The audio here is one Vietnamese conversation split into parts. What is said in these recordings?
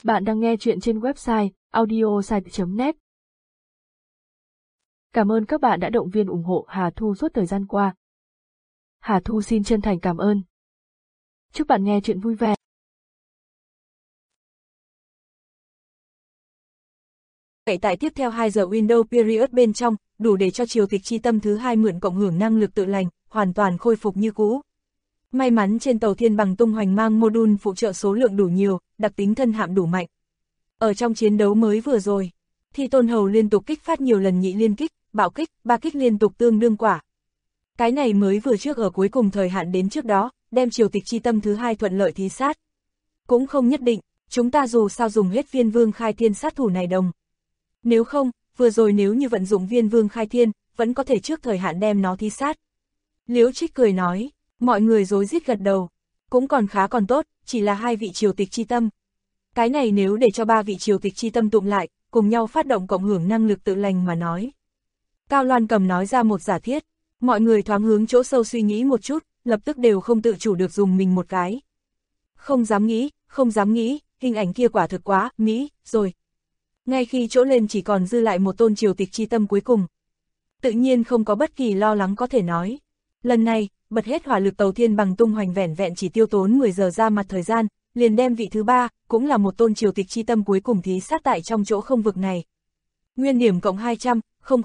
Bạn đang nghe chuyện trên website audiosite.net. Cảm ơn các bạn đã động viên ủng hộ Hà Thu suốt thời gian qua. Hà Thu xin chân thành cảm ơn. Chúc bạn nghe chuyện vui vẻ. Vậy tại tiếp theo 2 giờ Windows Period bên trong, đủ để cho triều tịch chi tâm thứ 2 mượn cộng hưởng năng lực tự lành, hoàn toàn khôi phục như cũ. May mắn trên tàu Thiên Bằng tung hoành mang module phụ trợ số lượng đủ nhiều, đặc tính thân hạm đủ mạnh. Ở trong chiến đấu mới vừa rồi, Thi Tôn Hầu liên tục kích phát nhiều lần nhị liên kích, bạo kích, ba kích liên tục tương đương quả. Cái này mới vừa trước ở cuối cùng thời hạn đến trước đó, đem triều tịch chi tâm thứ 2 thuận lợi thí sát. Cũng không nhất định, chúng ta dù sao dùng hết viên vương khai thiên sát thủ này đồng. Nếu không, vừa rồi nếu như vận dụng viên vương khai thiên, vẫn có thể trước thời hạn đem nó thí sát. Liễu Trích cười nói, mọi người rối rít gật đầu, cũng còn khá còn tốt, chỉ là 2 vị triều tịch chi tâm. Cái này nếu để cho 3 vị triều tịch chi tâm tụm lại, cùng nhau phát động cộng hưởng năng lực tự lành mà nói. Cao Loan Cầm nói ra một giả thiết, mọi người thoáng hướng chỗ sâu suy nghĩ một chút, lập tức đều không tự chủ được dùng mình một cái. Không dám nghĩ, hình ảnh kia quả thực quá, mỹ, rồi. Ngay khi chỗ lên chỉ còn dư lại một tôn triều tịch chi tâm cuối cùng. Tự nhiên không có bất kỳ lo lắng có thể nói. Lần này, bật hết hỏa lực tàu Thiên Bằng tung hoành vẻn vẹn chỉ tiêu tốn 10 giờ ra mặt thời gian, liền đem vị thứ 3, cũng là một tôn triều tịch chi tâm cuối cùng thí sát tại trong chỗ không vực này. Nguyên điểm cộng 200,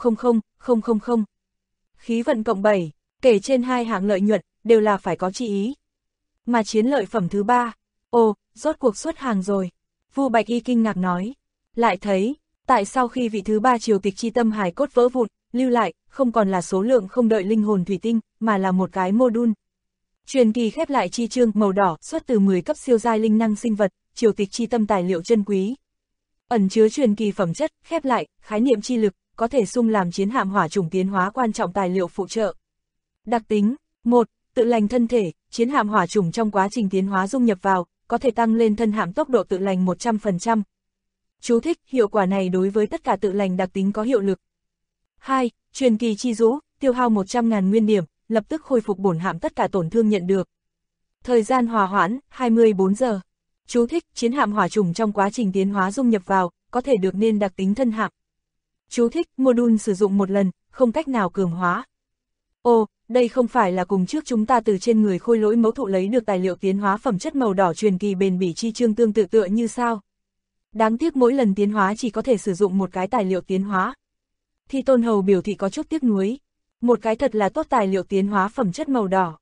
000. Khí vận cộng 7, kể trên 2 hạng lợi nhuận, đều là phải có chi ý. Mà chiến lợi phẩm thứ 3, rốt cuộc xuất hàng rồi. Vu Bạch Y kinh ngạc nói, lại thấy, tại sau khi vị thứ 3 triều tịch chi tâm hài cốt vỡ vụn, lưu lại, không còn là số lượng không đợi linh hồn thủy tinh, mà là một cái module. Truyền kỳ khép lại chi chương màu đỏ xuất từ 10 cấp siêu giai linh năng sinh vật, triều tịch chi tâm tài liệu chân quý. Ẩn chứa truyền kỳ phẩm chất, khép lại, khái niệm chi lực, có thể sung làm chiến hạm hỏa chủng tiến hóa quan trọng tài liệu phụ trợ. Đặc tính, 1. Tự lành thân thể, chiến hạm hỏa chủng trong quá trình tiến hóa dung nhập vào, có thể tăng lên thân hạm tốc độ tự lành 100%. Chú thích, hiệu quả này đối với tất cả tự lành đặc tính có hiệu lực. 2. Truyền kỳ chi rũ, tiêu hao 100.000 nguyên điểm, lập tức khôi phục bổn hạm tất cả tổn thương nhận được. Thời gian hòa hoãn, 24 giờ. Chú thích, chiến hạm hỏa chủng trong quá trình tiến hóa dung nhập vào, có thể được nên đặc tính thân hạm. Chú thích, module sử dụng một lần, không cách nào cường hóa. Đây không phải là cùng trước chúng ta từ trên người Khôi Lỗi mẫu thụ lấy được tài liệu tiến hóa phẩm chất màu đỏ truyền kỳ bền bỉ chi chương tương tự tựa như sao? Đáng tiếc mỗi lần tiến hóa chỉ có thể sử dụng một cái tài liệu tiến hóa. Thi Tôn Hầu biểu thị có chút tiếc nuối. Một cái thật là tốt tài liệu tiến hóa phẩm chất màu đỏ.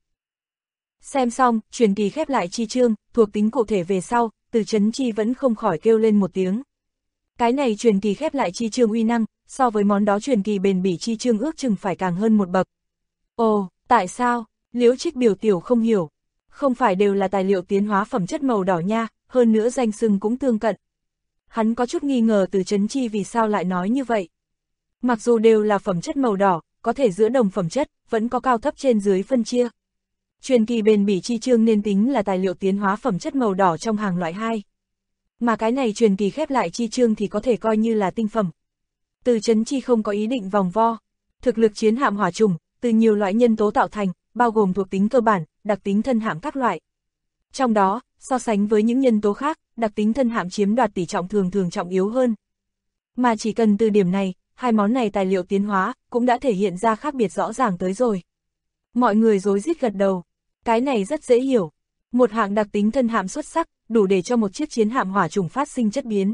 Xem xong, truyền kỳ khép lại chi chương, thuộc tính cụ thể về sau, Từ Chấn Chi vẫn không khỏi kêu lên một tiếng. Cái này truyền kỳ khép lại chi chương uy năng, so với món đó truyền kỳ bền bỉ chi chương ước chừng phải càng hơn một bậc. Tại sao? Liễu Trích biểu tiểu không hiểu. Không phải đều là tài liệu tiến hóa phẩm chất màu đỏ nha, hơn nữa danh xưng cũng tương cận. Hắn có chút nghi ngờ Từ Chấn Chi vì sao lại nói như vậy. Mặc dù đều là phẩm chất màu đỏ, có thể giữa đồng phẩm chất, vẫn có cao thấp trên dưới phân chia. Truyền kỳ bền bỉ chi chương nên tính là tài liệu tiến hóa phẩm chất màu đỏ trong hàng loại 2. Mà cái này truyền kỳ khép lại chi chương thì có thể coi như là tinh phẩm. Từ Chấn Chi không có ý định vòng vo. Thực lực chiến hạm hỏa chủng, từ nhiều loại nhân tố tạo thành, bao gồm thuộc tính cơ bản, đặc tính thân hạm các loại. Trong đó, so sánh với những nhân tố khác, đặc tính thân hạm chiếm đoạt tỷ trọng thường trọng yếu hơn. Mà chỉ cần từ điểm này, 2 món này tài liệu tiến hóa, cũng đã thể hiện ra khác biệt rõ ràng tới rồi. Mọi người rối rít gật đầu. Cái này rất dễ hiểu. Một hạng đặc tính thân hạm xuất sắc, đủ để cho một chiếc chiến hạm hỏa chủng phát sinh chất biến.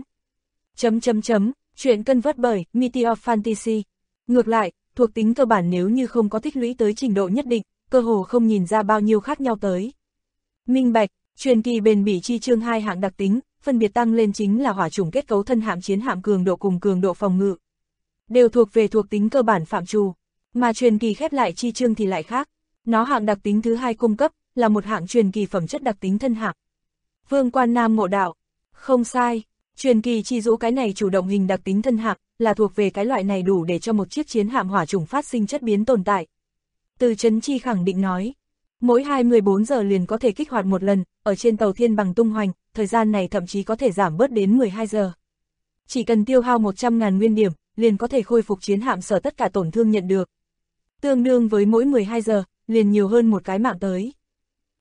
Chuyện cân vớt bởi Meteor Fantasy. Ngược lại, thuộc tính cơ bản nếu như không có tích lũy tới trình độ nhất định, cơ hồ không nhìn ra bao nhiêu khác nhau tới. Minh bạch, truyền kỳ bền bỉ chi chương 2 hạng đặc tính, phân biệt tăng lên chính là hỏa chủng kết cấu thân hạm chiến hạm cường độ cùng cường độ phòng ngự. Đều thuộc về thuộc tính cơ bản phạm trù, mà truyền kỳ khép lại chi chương thì lại khác. Nó hạng đặc tính thứ 2 cung cấp, là một hạng truyền kỳ phẩm chất đặc tính thân hạm. Vương Quan Nam ngộ đạo, không sai, truyền kỳ chi rũ cái này chủ động hình đặc tính thân hạm, là thuộc về cái loại này đủ để cho một chiếc chiến hạm hỏa chủng phát sinh chất biến tồn tại. Từ Chấn Chi khẳng định nói, mỗi 24 giờ liền có thể kích hoạt một lần, ở trên tàu Thiên Bằng tung hoành, thời gian này thậm chí có thể giảm bớt đến 12 giờ. Chỉ cần tiêu hao 100.000 nguyên điểm, liền có thể khôi phục chiến hạm sở tất cả tổn thương nhận được. Tương đương với mỗi 12 giờ, liền nhiều hơn một cái mạng tới.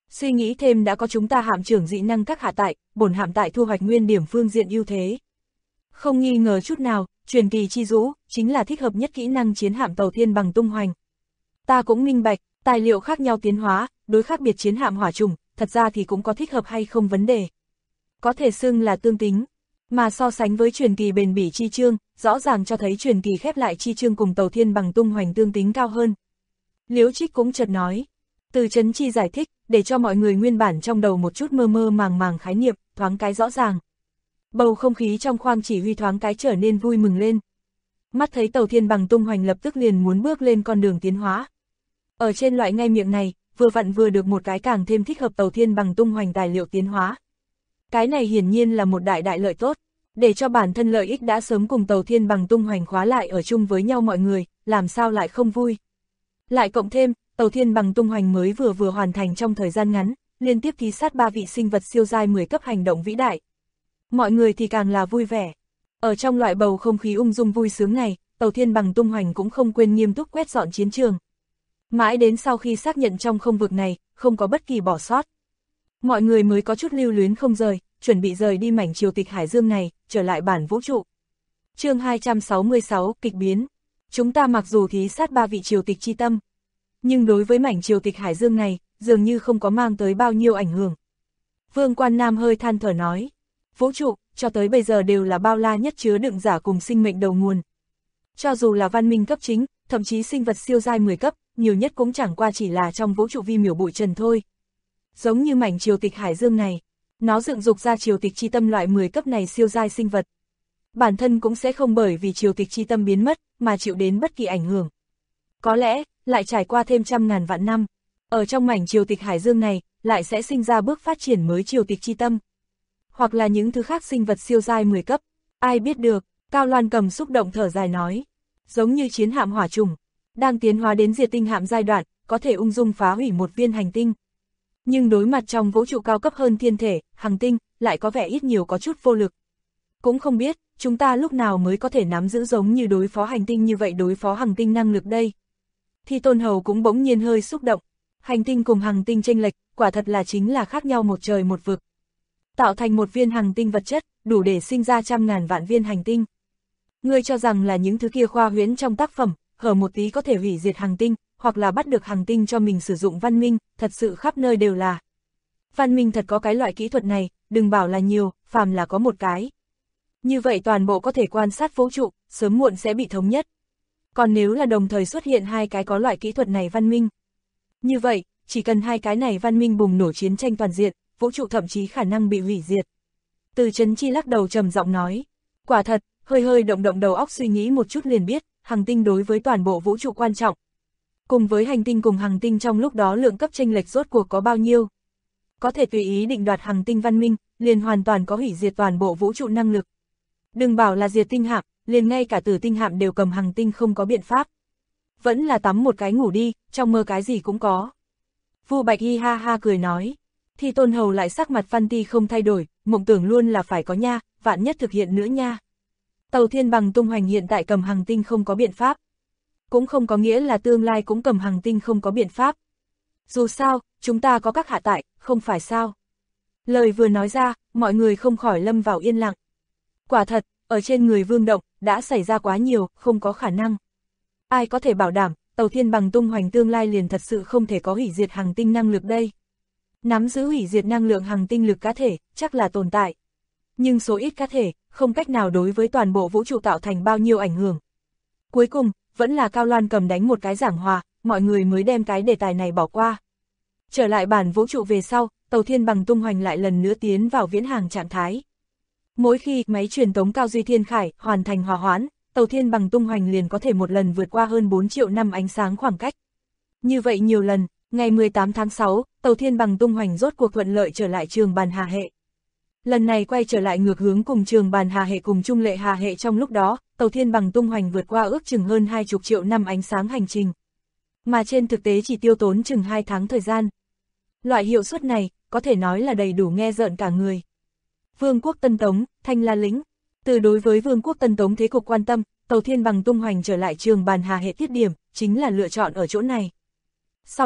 Suy nghĩ thêm đã có chúng ta hạm trưởng dị năng các hạ tại, bổn hạm tại thu hoạch nguyên điểm phương diện ưu thế. Không nghi ngờ chút nào, truyền kỳ chi dũ, chính là thích hợp nhất kỹ năng chiến hạm tàu thiên bằng tung hoành. Ta cũng minh bạch, tài liệu khác nhau tiến hóa, đối khác biệt chiến hạm hỏa trùng, thật ra thì cũng có thích hợp hay không vấn đề. Có thể xưng là tương tính, mà so sánh với truyền kỳ bền bỉ chi chương, rõ ràng cho thấy truyền kỳ khép lại chi chương cùng tàu thiên bằng tung hoành tương tính cao hơn. Liễu Trích cũng chợt nói, Từ Chấn Chi giải thích, để cho mọi người nguyên bản trong đầu một chút mơ mơ màng màng khái niệm, thoáng cái rõ ràng. Bầu không khí trong khoang chỉ huy thoáng cái trở nên vui mừng lên. Mắt thấy tàu thiên bằng tung hoành lập tức liền muốn bước lên con đường tiến hóa. Ở trên loại ngay miệng này, vừa vặn vừa được một cái càng thêm thích hợp tàu thiên bằng tung hoành tài liệu tiến hóa. Cái này hiển nhiên là một đại lợi tốt, để cho bản thân lợi ích đã sớm cùng tàu thiên bằng tung hoành khóa lại ở chung với nhau mọi người, làm sao lại không vui. Lại cộng thêm, tàu thiên bằng tung hoành mới vừa hoàn thành trong thời gian ngắn, liên tiếp thí sát 3 vị sinh vật siêu giai 10 cấp hành động vĩ đại. Mọi người thì càng là vui vẻ. Ở trong loại bầu không khí ung dung vui sướng này, tàu thiên bằng tung hoành cũng không quên nghiêm túc quét dọn chiến trường. Mãi đến sau khi xác nhận trong không vực này, không có bất kỳ bỏ sót. Mọi người mới có chút lưu luyến không rời, chuẩn bị rời đi mảnh triều tịch hải dương này, trở lại bản vũ trụ. Chương 266, kịch biến. Chúng ta mặc dù thí sát 3 vị triều tịch chi tâm, nhưng đối với mảnh triều tịch hải dương này, dường như không có mang tới bao nhiêu ảnh hưởng. Vương Quan Nam hơi than thở nói, vũ trụ, cho tới bây giờ đều là bao la nhất chứa đựng giả cùng sinh mệnh đầu nguồn. Cho dù là văn minh cấp chính, thậm chí sinh vật siêu giai 10 cấp, nhiều nhất cũng chẳng qua chỉ là trong vũ trụ vi miểu bụi trần thôi. Giống như mảnh triều tịch hải dương này, nó dựng dục ra triều tịch chi tâm loại 10 cấp này siêu giai sinh vật. Bản thân cũng sẽ không bởi vì triều tịch chi tâm biến mất, mà chịu đến bất kỳ ảnh hưởng. Có lẽ, lại trải qua thêm trăm ngàn vạn năm, ở trong mảnh triều tịch hải dương này, lại sẽ sinh ra bước phát triển mới triều tịch chi tâm. Hoặc là những thứ khác sinh vật siêu giai 10 cấp, ai biết được. Cao Loan Cầm xúc động thở dài nói, giống như chiến hạm hỏa trùng, đang tiến hóa đến diệt tinh hạm giai đoạn, có thể ung dung phá hủy một viên hành tinh. Nhưng đối mặt trong vũ trụ cao cấp hơn thiên thể, hành tinh, lại có vẻ ít nhiều có chút vô lực. Cũng không biết, chúng ta lúc nào mới có thể nắm giữ giống như đối phó hành tinh như vậy đối phó hành tinh năng lực đây. Thì Tôn Hầu cũng bỗng nhiên hơi xúc động, hành tinh cùng hành tinh chênh lệch, quả thật là chính là khác nhau một trời một vực. Tạo thành một viên hành tinh vật chất, đủ để sinh ra trăm ngàn vạn viên hành tinh. Ngươi cho rằng là những thứ kia khoa huyễn trong tác phẩm, hở một tí có thể hủy diệt hành tinh, hoặc là bắt được hành tinh cho mình sử dụng văn minh, thật sự khắp nơi đều là. Văn minh thật có cái loại kỹ thuật này, đừng bảo là nhiều, phàm là có một cái. Như vậy toàn bộ có thể quan sát vũ trụ, sớm muộn sẽ bị thống nhất. Còn nếu là đồng thời xuất hiện hai cái có loại kỹ thuật này văn minh. Như vậy, chỉ cần hai cái này văn minh bùng nổ chiến tranh toàn diện, vũ trụ thậm chí khả năng bị hủy diệt. Từ Chấn Chi lắc đầu trầm giọng nói, quả thật, hơi động đầu óc suy nghĩ một chút liền biết, hành tinh đối với toàn bộ vũ trụ quan trọng. Cùng với hành tinh cùng hành tinh trong lúc đó lượng cấp chênh lệch rốt cuộc có bao nhiêu. Có thể tùy ý định đoạt hành tinh văn minh, liền hoàn toàn có hủy diệt toàn bộ vũ trụ năng lực. Đừng bảo là diệt tinh hạm, liền ngay cả Tử tinh hạm đều cầm hành tinh không có biện pháp. Vẫn là tắm một cái ngủ đi, trong mơ cái gì cũng có. Vu Bạch hi ha ha cười nói, thì Tôn Hầu lại sắc mặt Văn Ti không thay đổi, mộng tưởng luôn là phải có nha, vạn nhất thực hiện nữa nha. Tàu thiên bằng tung hoành hiện tại cầm hành tinh không có biện pháp. Cũng không có nghĩa là tương lai cũng cầm hành tinh không có biện pháp. Dù sao, chúng ta có các hạ tại, không phải sao. Lời vừa nói ra, mọi người không khỏi lâm vào yên lặng. Quả thật, ở trên người Vương Động, đã xảy ra quá nhiều, không có khả năng. Ai có thể bảo đảm, tàu thiên bằng tung hoành tương lai liền thật sự không thể có hủy diệt hành tinh năng lực đây. Nắm giữ hủy diệt năng lượng hành tinh lực cá thể, chắc là tồn tại. Nhưng số ít cá thể, không cách nào đối với toàn bộ vũ trụ tạo thành bao nhiêu ảnh hưởng. Cuối cùng, vẫn là Cao Loan Cầm đánh một cái giảng hòa, mọi người mới đem cái đề tài này bỏ qua. Trở lại bản vũ trụ về sau, tàu thiên bằng tung hoành lại lần nữa tiến vào viễn hàng trạng thái. Mỗi khi máy truyền tống Cao Duy Thiên Khải hoàn thành hòa hoãn, tàu thiên bằng tung hoành liền có thể một lần vượt qua hơn 4 triệu năm ánh sáng khoảng cách. Như vậy nhiều lần, ngày 18 tháng 6, tàu thiên bằng tung hoành rốt cuộc thuận lợi trở lại trường bàn hà hệ. Lần này quay trở lại ngược hướng cùng trường bàn hà hệ cùng trung lệ hà hệ trong lúc đó, tàu thiên bằng tung hoành vượt qua ước chừng hơn 20 triệu năm ánh sáng hành trình. Mà trên thực tế chỉ tiêu tốn chừng 2 tháng thời gian. Loại hiệu suất này, có thể nói là đầy đủ nghe rợn cả người. Vương quốc Tân Tống, Thanh La Lĩnh. Từ đối với Vương quốc Tân Tống thế cục quan tâm, tàu thiên bằng tung hoành trở lại trường bàn hà hệ tiết điểm, chính là lựa chọn ở chỗ này. Sau đó,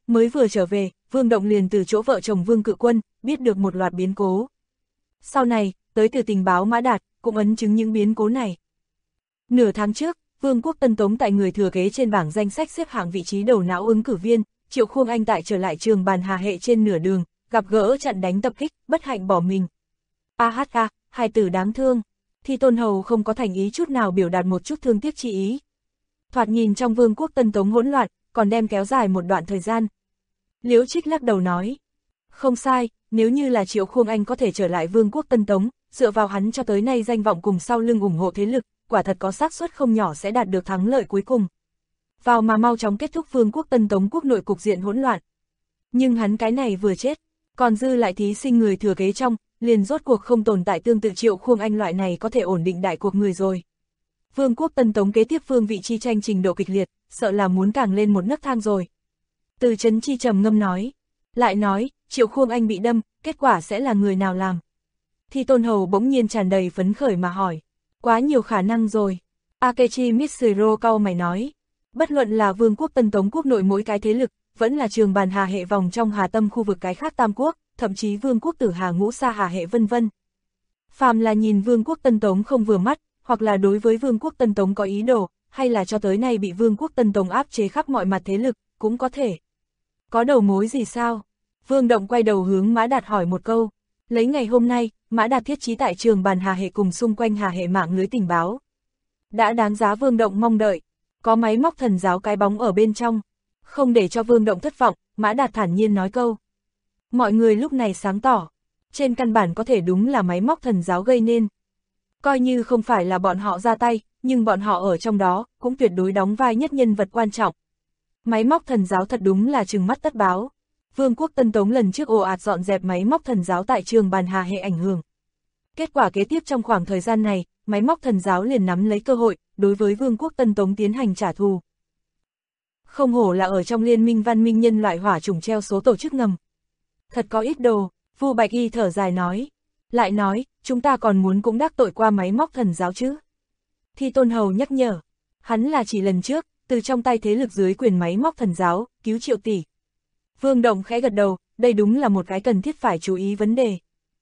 Mới vừa trở về, Vương Động liền từ chỗ vợ chồng Vương Cự Quân, biết được một loạt biến cố. Sau này, tới từ tình báo Mã Đạt, cũng ấn chứng những biến cố này. Nửa tháng trước, Vương quốc Tân Tống tại người thừa kế trên bảng danh sách xếp hạng vị trí đầu não ứng cử viên, Triệu Khuông Anh tại trở lại trường bàn Hà Hệ trên nửa đường, gặp gỡ chặn đánh tập kích, bất hạnh bỏ mình. AHA, hai từ đáng thương. Thi Tôn Hầu không có thành ý chút nào biểu đạt một chút thương tiếc chi ý. Thoạt nhìn trong Vương quốc Tân Tống hỗn loạn, còn đem kéo dài một đoạn thời gian. Liễu Trích lắc đầu nói, không sai, nếu như là Triệu Khuông Anh có thể trở lại Vương quốc Tân Tống, dựa vào hắn cho tới nay danh vọng cùng sau lưng ủng hộ thế lực, quả thật có xác suất không nhỏ sẽ đạt được thắng lợi cuối cùng. Vào mà mau chóng kết thúc Vương quốc Tân Tống quốc nội cục diện hỗn loạn. Nhưng hắn cái này vừa chết, còn dư lại thí sinh người thừa kế trong, liền rốt cuộc không tồn tại tương tự Triệu Khuông Anh loại này có thể ổn định đại cuộc người rồi. Vương quốc Tân Tống kế tiếp vương vị chi tranh trình độ kịch liệt, sợ là muốn càng lên một nấc thang rồi. Từ Trấn Chi trầm ngâm nói, lại nói, Triệu Khuông Anh bị đâm, kết quả sẽ là người nào làm? Thi Tôn Hầu bỗng nhiên tràn đầy phấn khởi mà hỏi, quá nhiều khả năng rồi. Akechi Mitsuro cau mày nói, bất luận là Vương quốc Tân Tống quốc nội mỗi cái thế lực, vẫn là trường bàn Hà Hệ vòng trong Hà Tâm khu vực cái khác Tam Quốc, thậm chí Vương quốc Tử Hà Ngũ Sa Hà Hệ vân vân. Phàm là nhìn Vương quốc Tân Tống không vừa mắt, hoặc là đối với Vương quốc Tân Tống có ý đồ, hay là cho tới nay bị Vương quốc Tân Tống áp chế khắp mọi mặt thế lực, cũng có thể. Có đầu mối gì sao? Vương Động quay đầu hướng Mã Đạt hỏi một câu. Lấy ngày hôm nay, Mã Đạt thiết trí tại trường bàn Hà Hệ cùng xung quanh Hà Hệ mạng lưới tình báo. Đã đáng giá Vương Động mong đợi. Có máy móc thần giáo cái bóng ở bên trong. Không để cho Vương Động thất vọng, Mã Đạt thản nhiên nói câu. Mọi người lúc này sáng tỏ. Trên căn bản có thể đúng là máy móc thần giáo gây nên. Coi như không phải là bọn họ ra tay, nhưng bọn họ ở trong đó, cũng tuyệt đối đóng vai nhất nhân vật quan trọng. Máy móc thần giáo thật đúng là trừng mắt tất báo. Vương quốc Tân Tống lần trước ồ ạt dọn dẹp máy móc thần giáo tại trường bàn Hà Hệ ảnh hưởng. Kết quả kế tiếp trong khoảng thời gian này, máy móc thần giáo liền nắm lấy cơ hội, đối với Vương quốc Tân Tống tiến hành trả thù. Không hổ là ở trong liên minh văn minh nhân loại hỏa chủng treo số tổ chức ngầm. Thật có ít đồ, Vu Bạch Y thở dài nói. Lại nói, chúng ta còn muốn cũng đắc tội qua máy móc thần giáo chứ. Thi Tôn Hầu nhắc nhở, hắn là chỉ lần trước, từ trong tay thế lực dưới quyền máy móc thần giáo, cứu Triệu tỷ. Vương Động khẽ gật đầu, đây đúng là một cái cần thiết phải chú ý vấn đề.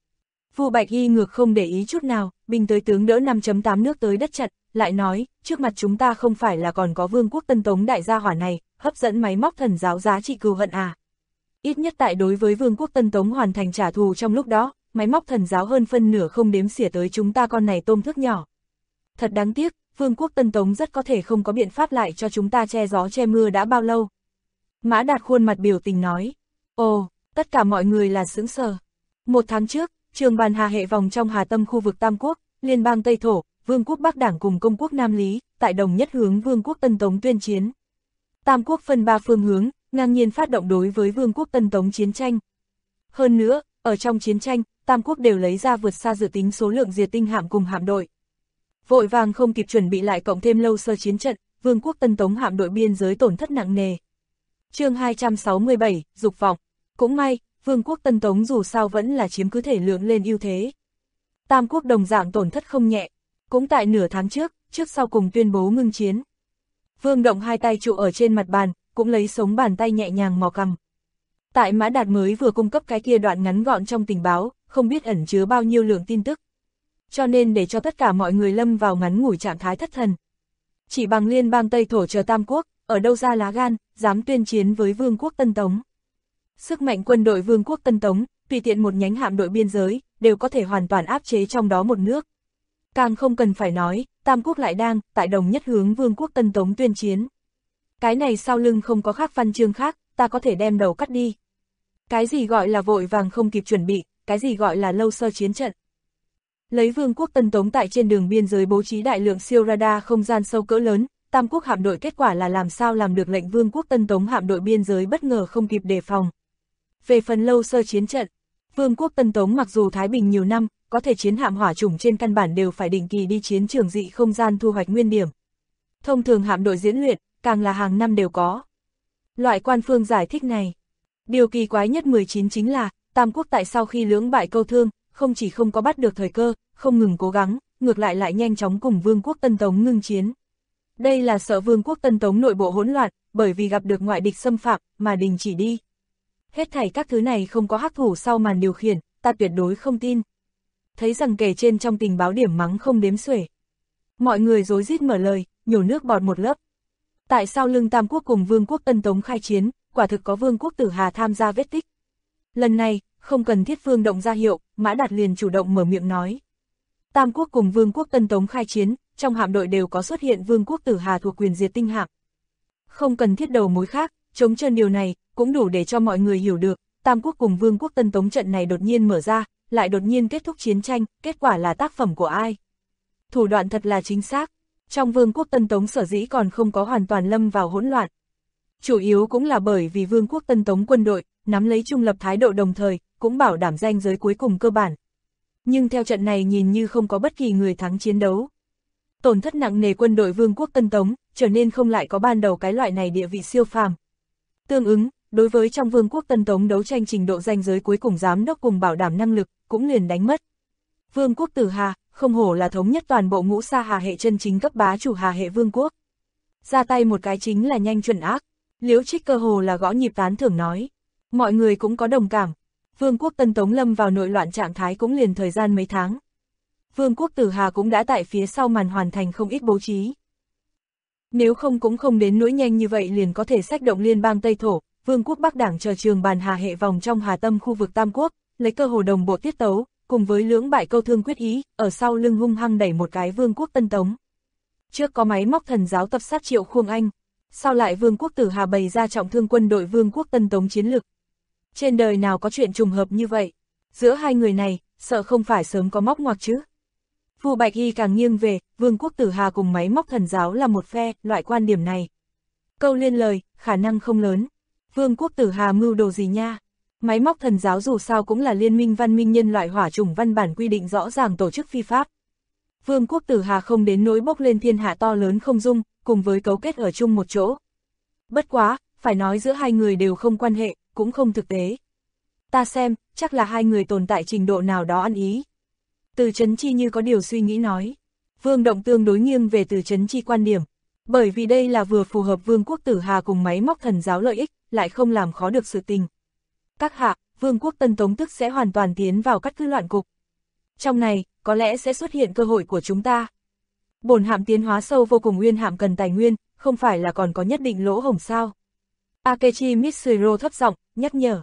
Vu Bạch Y ngược không để ý chút nào, binh tới tướng đỡ 5.8 nước tới đất chặn, lại nói, trước mặt chúng ta không phải là còn có Vương quốc Tân Tống đại gia hỏa này, hấp dẫn máy móc thần giáo giá trị cừu hận à. Ít nhất tại đối với Vương quốc Tân Tống hoàn thành trả thù trong lúc đó, máy móc thần giáo hơn phân nửa không đếm xỉa tới chúng ta con này tôm thước nhỏ. Thật đáng tiếc, Vương quốc Tân Tống rất có thể không có biện pháp lại cho chúng ta che gió che mưa đã bao lâu. Mã Đạt khuôn mặt biểu tình nói. Ồ, tất cả mọi người là sững sờ. Một tháng trước, trường bàn Hà Hệ vòng trong Hà Tâm khu vực Tam Quốc, Liên bang Tây Thổ, Vương quốc Bắc Đảng cùng Công quốc Nam Lý, tại đồng nhất hướng Vương quốc Tân Tống tuyên chiến. Tam Quốc phân 3 phương hướng, ngang nhiên phát động đối với Vương quốc Tân Tống chiến tranh. Hơn nữa, ở trong chiến tranh, Tam Quốc đều lấy ra vượt xa dự tính số lượng diệt tinh hạm cùng hạm đội. Vội vàng không kịp chuẩn bị lại cộng thêm lâu sơ chiến trận, Vương quốc Tân Tống hạm đội biên giới tổn thất nặng nề. Chương 267, dục vọng. Cũng may, Vương quốc Tân Tống dù sao vẫn là chiếm cứ thể lượng lên ưu thế. Tam Quốc đồng dạng tổn thất không nhẹ, cũng tại nửa tháng trước sau cùng tuyên bố ngưng chiến. Vương Động hai tay trụ ở trên mặt bàn, cũng lấy sống bàn tay nhẹ nhàng mò cằm. Tại Mã Đạt mới vừa cung cấp cái kia đoạn ngắn gọn trong tình báo, không biết ẩn chứa bao nhiêu lượng tin tức. Cho nên để cho tất cả mọi người lâm vào ngắn ngủi trạng thái thất thần. Chỉ bằng liên bang Tây Thổ chờ Tam Quốc, ở đâu ra lá gan, dám tuyên chiến với Vương quốc Tân Tống. Sức mạnh quân đội Vương quốc Tân Tống, tùy tiện một nhánh hạm đội biên giới, đều có thể hoàn toàn áp chế trong đó một nước. Càng không cần phải nói, Tam Quốc lại đang, tại đồng nhất hướng Vương quốc Tân Tống tuyên chiến. Cái này sau lưng không có khác văn chương khác, ta có thể đem đầu cắt đi. Cái gì gọi là vội vàng không kịp chuẩn bị, cái gì gọi là lâu sơ chiến trận. Lấy Vương quốc Tân Tống tại trên đường biên giới bố trí đại lượng siêu radar không gian sâu cỡ lớn, Tam Quốc hạm đội kết quả là làm sao làm được lệnh Vương quốc Tân Tống hạm đội biên giới bất ngờ không kịp đề phòng. Về phần lâu sơ chiến trận, Vương quốc Tân Tống mặc dù thái bình nhiều năm, có thể chiến hạm hỏa chủng trên căn bản đều phải định kỳ đi chiến trường dị không gian thu hoạch nguyên điểm. Thông thường hạm đội diễn luyện, càng là hàng năm đều có. Loại quan phương giải thích này. Điều kỳ quái nhất 19 chính là, Tam Quốc tại sau khi lưỡng bại câu thương, không chỉ không có bắt được thời cơ, không ngừng cố gắng, ngược lại nhanh chóng cùng Vương quốc Tân Tống ngưng chiến. Đây là sợ Vương quốc Tân Tống nội bộ hỗn loạn, bởi vì gặp được ngoại địch xâm phạm, mà đình chỉ đi. Hết thảy các thứ này không có hắc thủ sau màn điều khiển, ta tuyệt đối không tin. Thấy rằng kể trên trong tình báo điểm mắng không đếm xuể. Mọi người rối rít mở lời, nhổ nước bọt một lớp. Tại sao lưng Tam Quốc cùng Vương quốc Tân Tống khai chiến, quả thực có Vương quốc Tử Hà tham gia vết tích. Lần này, không cần Thiết Vương động ra hiệu, Mã Đạt liền chủ động mở miệng nói. Tam Quốc cùng Vương quốc Tân Tống khai chiến, trong hạm đội đều có xuất hiện Vương quốc Tử Hà thuộc quyền diệt tinh hạm. Không cần thiết đầu mối khác, chống trơn điều này, cũng đủ để cho mọi người hiểu được, Tam Quốc cùng Vương quốc Tân Tống trận này đột nhiên mở ra, lại đột nhiên kết thúc chiến tranh, kết quả là tác phẩm của ai? Thủ đoạn thật là chính xác. Trong Vương quốc Tân Tống sở dĩ còn không có hoàn toàn lâm vào hỗn loạn. Chủ yếu cũng là bởi vì Vương quốc Tân Tống quân đội, nắm lấy trung lập thái độ đồng thời, cũng bảo đảm ranh giới cuối cùng cơ bản. Nhưng theo trận này nhìn như không có bất kỳ người thắng chiến đấu. Tổn thất nặng nề quân đội Vương quốc Tân Tống, trở nên không lại có ban đầu cái loại này địa vị siêu phàm. Tương ứng, đối với trong Vương quốc Tân Tống đấu tranh trình độ ranh giới cuối cùng giám đốc cùng bảo đảm năng lực, cũng liền đánh mất. Vương quốc Tử Hà, không hổ là thống nhất toàn bộ ngũ sa hà hệ chân chính cấp bá chủ hà hệ vương quốc. Ra tay một cái chính là nhanh chuẩn ác, Liễu Trích cơ hồ là gõ nhịp tán thưởng nói. Mọi người cũng có đồng cảm, Vương quốc Tân Tống lâm vào nội loạn trạng thái cũng liền thời gian mấy tháng. Vương quốc Tử Hà cũng đã tại phía sau màn hoàn thành không ít bố trí. Nếu không cũng không đến nỗi nhanh như vậy liền có thể xách động liên bang Tây Thổ, Vương quốc Bắc Đảng chờ trường bàn hà hệ vòng trong hà tâm khu vực Tam Quốc, lấy cơ hồ đồng bộ tiết tấu, cùng với lưỡng bại câu thương quyết ý, ở sau lưng hung hăng đẩy một cái Vương quốc Tân Tống. Trước có máy móc thần giáo tập sát Triệu Khuông Anh, sau lại Vương quốc Tử Hà bày ra trọng thương quân đội Vương quốc Tân Tống chiến lực. Trên đời nào có chuyện trùng hợp như vậy? Giữa hai người này, sợ không phải sớm có móc ngoặc chứ? Vu Bạch Hy càng nghiêng về, Vương quốc Tử Hà cùng máy móc thần giáo là một phe, loại quan điểm này. Câu liên lời, khả năng không lớn. Vương quốc Tử Hà mưu đồ gì nha? Máy móc thần giáo dù sao cũng là liên minh văn minh nhân loại hỏa chủng văn bản quy định rõ ràng tổ chức phi pháp. Vương quốc Tử Hà không đến nỗi bốc lên thiên hạ to lớn không dung, cùng với cấu kết ở chung một chỗ. Bất quá, phải nói giữa hai người đều không quan hệ, cũng không thực tế. Ta xem, chắc là hai người tồn tại trình độ nào đó ăn ý. Từ Chấn Chi như có điều suy nghĩ nói. Vương Động tương đối nghiêng về Từ Chấn Chi quan điểm. Bởi vì đây là vừa phù hợp Vương quốc Tử Hà cùng máy móc thần giáo lợi ích, lại không làm khó được sự tình. Các hạ, Vương quốc Tân Tống tức sẽ hoàn toàn tiến vào cắt cứ loạn cục. Trong này, có lẽ sẽ xuất hiện cơ hội của chúng ta. Bổn hạm tiến hóa sâu vô cùng uyên hạm cần tài nguyên, không phải là còn có nhất định lỗ hổng sao? Akechi Mitsuro thấp giọng nhắc nhở.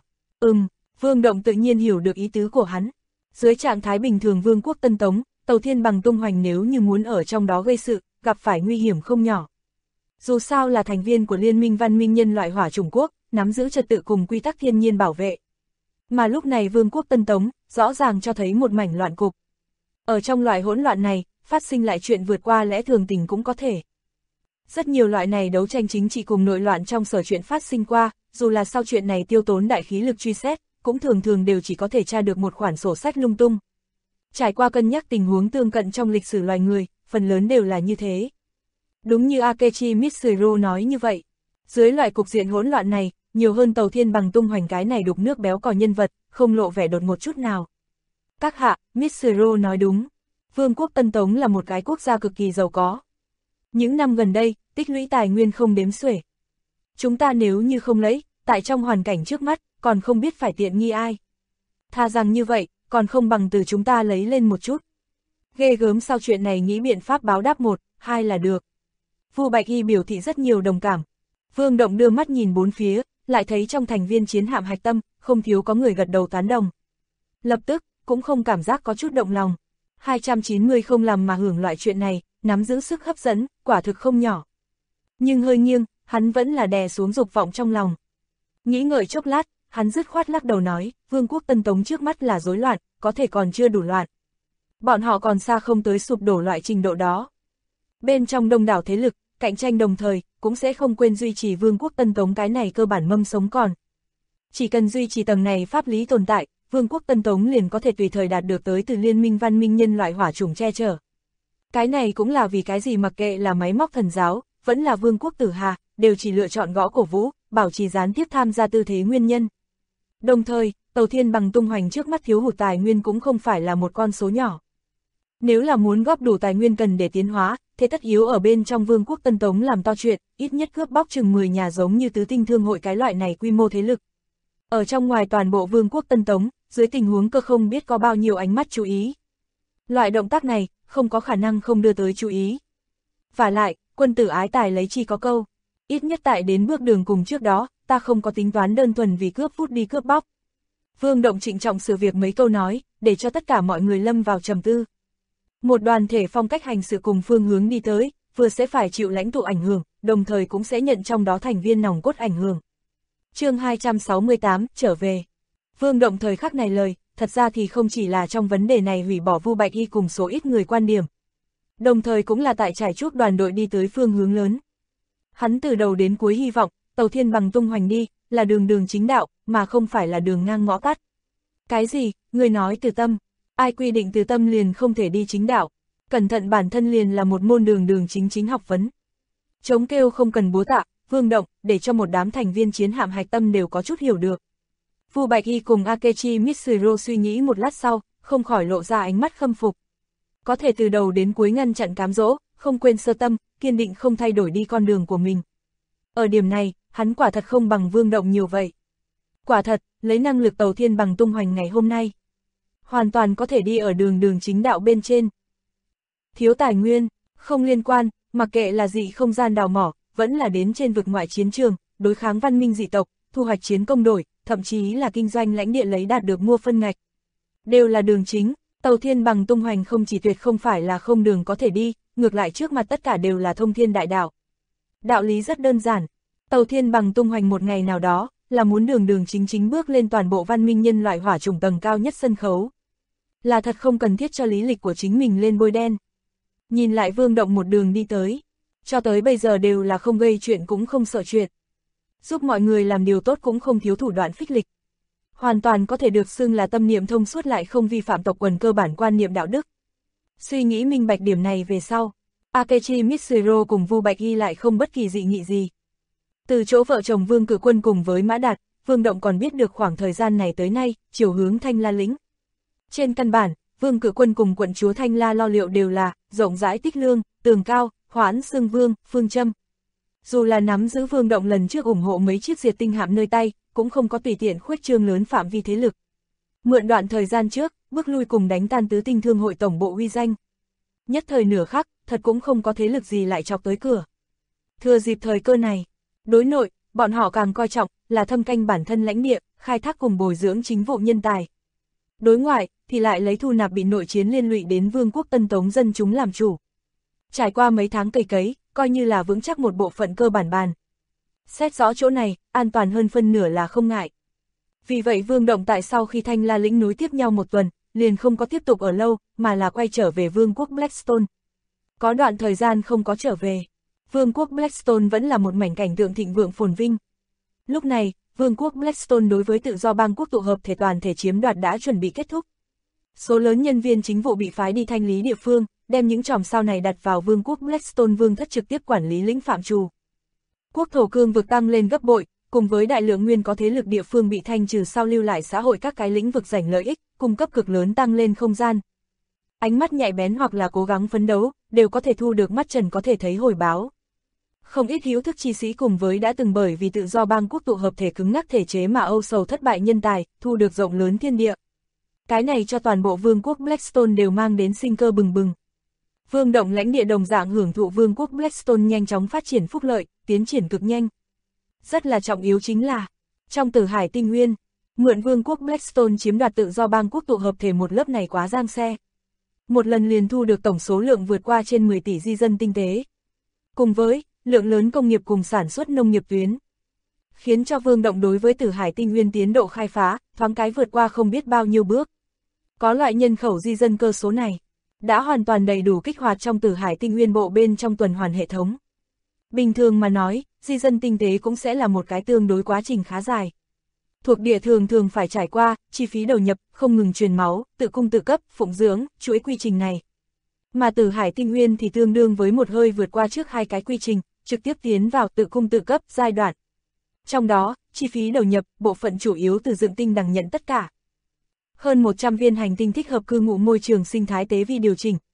Vương Động tự nhiên hiểu được ý tứ của hắn. Dưới trạng thái bình thường Vương quốc Tân Tống, tàu thiên bằng tung hoành nếu như muốn ở trong đó gây sự, gặp phải nguy hiểm không nhỏ. Dù sao là thành viên của Liên minh văn minh nhân loại hỏa chủng quốc, nắm giữ trật tự cùng quy tắc thiên nhiên bảo vệ. Mà lúc này Vương quốc Tân Tống, rõ ràng cho thấy một mảnh loạn cục. Ở trong loại hỗn loạn này, phát sinh lại chuyện vượt qua lẽ thường tình cũng có thể. Rất nhiều loại này đấu tranh chính trị cùng nội loạn trong sở chuyện phát sinh qua, dù là sau chuyện này tiêu tốn đại khí lực truy xét, cũng thường thường đều chỉ có thể tra được một khoản sổ sách lung tung. Trải qua cân nhắc tình huống tương cận trong lịch sử loài người, phần lớn đều là như thế. Đúng như Akechi Mitsuro nói như vậy, dưới loại cục diện hỗn loạn này, nhiều hơn tàu thiên bằng tung hoành cái này đục nước béo cò nhân vật, không lộ vẻ đột một chút nào. Các hạ, Mitsuro nói đúng, Vương quốc Tân Tống là một cái quốc gia cực kỳ giàu có. Những năm gần đây, tích lũy tài nguyên không đếm xuể. Chúng ta nếu như không lấy, tại trong hoàn cảnh trước mắt, còn không biết phải tiện nghi ai. Tha rằng như vậy, còn không bằng từ chúng ta lấy lên một chút. Ghê gớm sau chuyện này nghĩ biện pháp báo đáp 1, 2 là được. Vu Bạch Hy biểu thị rất nhiều đồng cảm. Vương Động đưa mắt nhìn bốn phía, lại thấy trong thành viên chiến hạm hạch tâm, không thiếu có người gật đầu tán đồng. Lập tức, cũng không cảm giác có chút động lòng. 290 không làm mà hưởng loại chuyện này, nắm giữ sức hấp dẫn, quả thực không nhỏ. Nhưng hơi nghiêng, hắn vẫn là đè xuống dục vọng trong lòng. Nghĩ ngợi chốc lát, hắn dứt khoát lắc đầu nói, Vương quốc Tân Tống trước mắt là rối loạn, có thể còn chưa đủ loạn. Bọn họ còn xa không tới sụp đổ loại trình độ đó. Bên trong đông đảo thế lực, cạnh tranh đồng thời, cũng sẽ không quên duy trì Vương quốc Tân Tống cái này cơ bản mâm sống còn. Chỉ cần duy trì tầng này pháp lý tồn tại, Vương quốc Tân Tống liền có thể tùy thời đạt được tới từ liên minh văn minh nhân loại hỏa chủng che chở. Cái này cũng là vì cái gì mặc kệ là máy móc thần giáo, vẫn là Vương quốc Tử Hà, đều chỉ lựa chọn gõ cổ vũ, bảo trì gián tiếp tham gia tư thế nguyên nhân. Đồng thời, tàu thiên bằng tung hoành trước mắt thiếu hụt tài nguyên cũng không phải là một con số nhỏ. Nếu là muốn góp đủ tài nguyên cần để tiến hóa, thế tất yếu ở bên trong Vương quốc Tân Tống làm to chuyện, ít nhất cướp bóc chừng 10 nhà giống như Tứ Tinh Thương hội cái loại này quy mô thế lực. Ở trong ngoài toàn bộ Vương quốc Tân Tống, dưới tình huống cơ không biết có bao nhiêu ánh mắt chú ý. Loại động tác này, không có khả năng không đưa tới chú ý. Và lại, quân tử ái tài lấy chi có câu. Ít nhất tại đến bước đường cùng trước đó, ta không có tính toán đơn thuần vì cướp vút đi cướp bóc. Vương Động trịnh trọng sửa việc mấy câu nói, để cho tất cả mọi người lâm vào trầm tư. Một đoàn thể phong cách hành sự cùng phương hướng đi tới, vừa sẽ phải chịu lãnh tụ ảnh hưởng, đồng thời cũng sẽ nhận trong đó thành viên nòng cốt ảnh hưởng. Chương 268, trở về. Vương Động thời khắc này lời, thật ra thì không chỉ là trong vấn đề này hủy bỏ Vu Bạch Y cùng số ít người quan điểm. Đồng thời cũng là tại trải chuốt đoàn đội đi tới phương hướng lớn. Hắn từ đầu đến cuối hy vọng, Tàu Thiên Bằng tung hoành đi, là đường chính đạo, mà không phải là đường ngang ngõ tắt. Cái gì, người nói từ tâm, ai quy định từ tâm liền không thể đi chính đạo, cẩn thận bản thân liền là một môn đường chính học vấn. Chống kêu không cần búa tạ, Vương Động, để cho một đám thành viên chiến hạm hạch tâm đều có chút hiểu được. Vu Bạch Y cùng Akechi Mitsuru suy nghĩ một lát sau, không khỏi lộ ra ánh mắt khâm phục. Có thể từ đầu đến cuối ngăn chặn cám dỗ, không quên sơ tâm, kiên định không thay đổi đi con đường của mình. Ở điểm này, hắn quả thật không bằng Vương Động nhiều vậy. Quả thật, lấy năng lực Tàu Thiên Bằng tung hoành ngày hôm nay, hoàn toàn có thể đi ở đường chính đạo bên trên. Thiếu tài nguyên, không liên quan, mặc kệ là dị không gian đào mỏ, vẫn là đến trên vực ngoại chiến trường, đối kháng văn minh dị tộc, thu hoạch chiến công đổi, thậm chí là kinh doanh lãnh địa lấy đạt được mua phân ngạch. Đều là đường chính, Tàu Thiên Bằng tung hoành không chỉ tuyệt không phải là không đường có thể đi, ngược lại trước mặt tất cả đều là thông thiên đại đạo. Đạo lý rất đơn giản, Tàu Thiên Bằng tung hoành một ngày nào đó, là muốn đường chính bước lên toàn bộ văn minh nhân loại hỏa chủng tầng cao nhất sân khấu. Là thật không cần thiết cho lý lịch của chính mình lên bôi đen. Nhìn lại Vương Động một đường đi tới, cho tới bây giờ đều là không gây chuyện cũng không sợ chuyện. Giúp mọi người làm điều tốt cũng không thiếu thủ đoạn phích lịch. Hoàn toàn có thể được xưng là tâm niệm thông suốt lại không vi phạm tộc quần cơ bản quan niệm đạo đức. Suy nghĩ minh bạch điểm này về sau, Akechi Mitsuru cùng Vu Bạch Y lại không bất kỳ dị nghị gì. Từ chỗ vợ chồng Vương Cử Quân cùng với Mã Đạt, Vương Động còn biết được khoảng thời gian này tới nay, chiều hướng Thanh La lĩnh. Trên căn bản, Vương Cử Quân cùng quận chúa Thanh La lo liệu đều là rộng rãi tích lương, tường cao, hoãn xương vương, phương châm. Dù là nắm giữ Vương Động lần trước ủng hộ mấy chiếc diệt tinh hạm nơi tay, cũng không có tùy tiện khuếch trương lớn phạm vi thế lực. Mượn đoạn thời gian trước, bước lui cùng đánh tan Tứ Tinh Thương hội tổng bộ uy danh. Nhất thời nửa khắc, thật cũng không có thế lực gì lại chọc tới cửa. Thừa dịp thời cơ này, đối nội, bọn họ càng coi trọng là thâm canh bản thân lãnh địa, khai thác cùng bồi dưỡng chính vụ nhân tài. Đối ngoại, thì lại lấy thu nạp bị nội chiến liên lụy đến Vương quốc Tân Tống dân chúng làm chủ. Trải qua mấy tháng cày cấy, coi như là vững chắc một bộ phận cơ bản bàn. Xét rõ chỗ này, an toàn hơn phân nửa là không ngại. Vì vậy Vương Động tại sau khi Thanh La lĩnh nối tiếp nhau một tuần, liền không có tiếp tục ở lâu, mà là quay trở về Vương quốc Blackstone. Có đoạn thời gian không có trở về, Vương quốc Blackstone vẫn là một mảnh cảnh tượng thịnh vượng phồn vinh. Lúc này, Vương quốc Blackstone đối với tự do bang quốc tụ hợp thể toàn thể chiếm đoạt đã chuẩn bị kết thúc. Số lớn nhân viên chính vụ bị phái đi thanh lý địa phương, đem những chòm sao này đặt vào Vương quốc Blackstone vương thất trực tiếp quản lý lĩnh phạm trù. Quốc thổ cương vực tăng lên gấp bội, cùng với đại lượng nguyên có thế lực địa phương bị thanh trừ sau lưu lại xã hội các cái lĩnh vực giành lợi ích, cung cấp cực lớn tăng lên không gian. Ánh mắt nhạy bén hoặc là cố gắng phấn đấu, đều có thể thu được mắt trần có thể thấy hồi báo. Không ít hiếu thức chi sĩ cùng với đã từng bởi vì tự do bang quốc tụ hợp thể cứng ngắc thể chế mà âu sầu thất bại nhân tài, thu được rộng lớn thiên địa. Cái này cho toàn bộ Vương quốc Blackstone đều mang đến sinh cơ bừng bừng. Vương Động lãnh địa đồng dạng hưởng thụ Vương quốc Blackstone nhanh chóng phát triển phúc lợi, tiến triển cực nhanh. Rất là trọng yếu chính là, trong Tử Hải Tinh Nguyên, mượn Vương quốc Blackstone chiếm đoạt tự do bang quốc tụ hợp thể một lớp này quá giang xe. Một lần liền thu được tổng số lượng vượt qua trên 10 tỷ di dân tinh tế. Cùng với lượng lớn công nghiệp cùng sản xuất nông nghiệp tuyến, khiến cho Vương Động đối với Tử Hải Tinh Nguyên tiến độ khai phá, thoáng cái vượt qua không biết bao nhiêu bước. Có loại nhân khẩu di dân cơ số này, đã hoàn toàn đầy đủ kích hoạt trong Tử Hải Tinh Nguyên bộ bên trong tuần hoàn hệ thống. Bình thường mà nói, di dân tinh tế cũng sẽ là một cái tương đối quá trình khá dài. Thuộc địa thường phải trải qua, chi phí đầu nhập, không ngừng truyền máu, tự cung tự cấp, phụng dưỡng, chuỗi quy trình này. Mà Tử Hải Tinh Nguyên thì tương đương với một hơi vượt qua trước hai cái quy trình, trực tiếp tiến vào tự cung tự cấp giai đoạn. Trong đó, chi phí đầu nhập, bộ phận chủ yếu từ dựng tinh đằng nhận tất cả. Hơn 100 viên hành tinh thích hợp cư ngụ môi trường sinh thái tế vi điều chỉnh,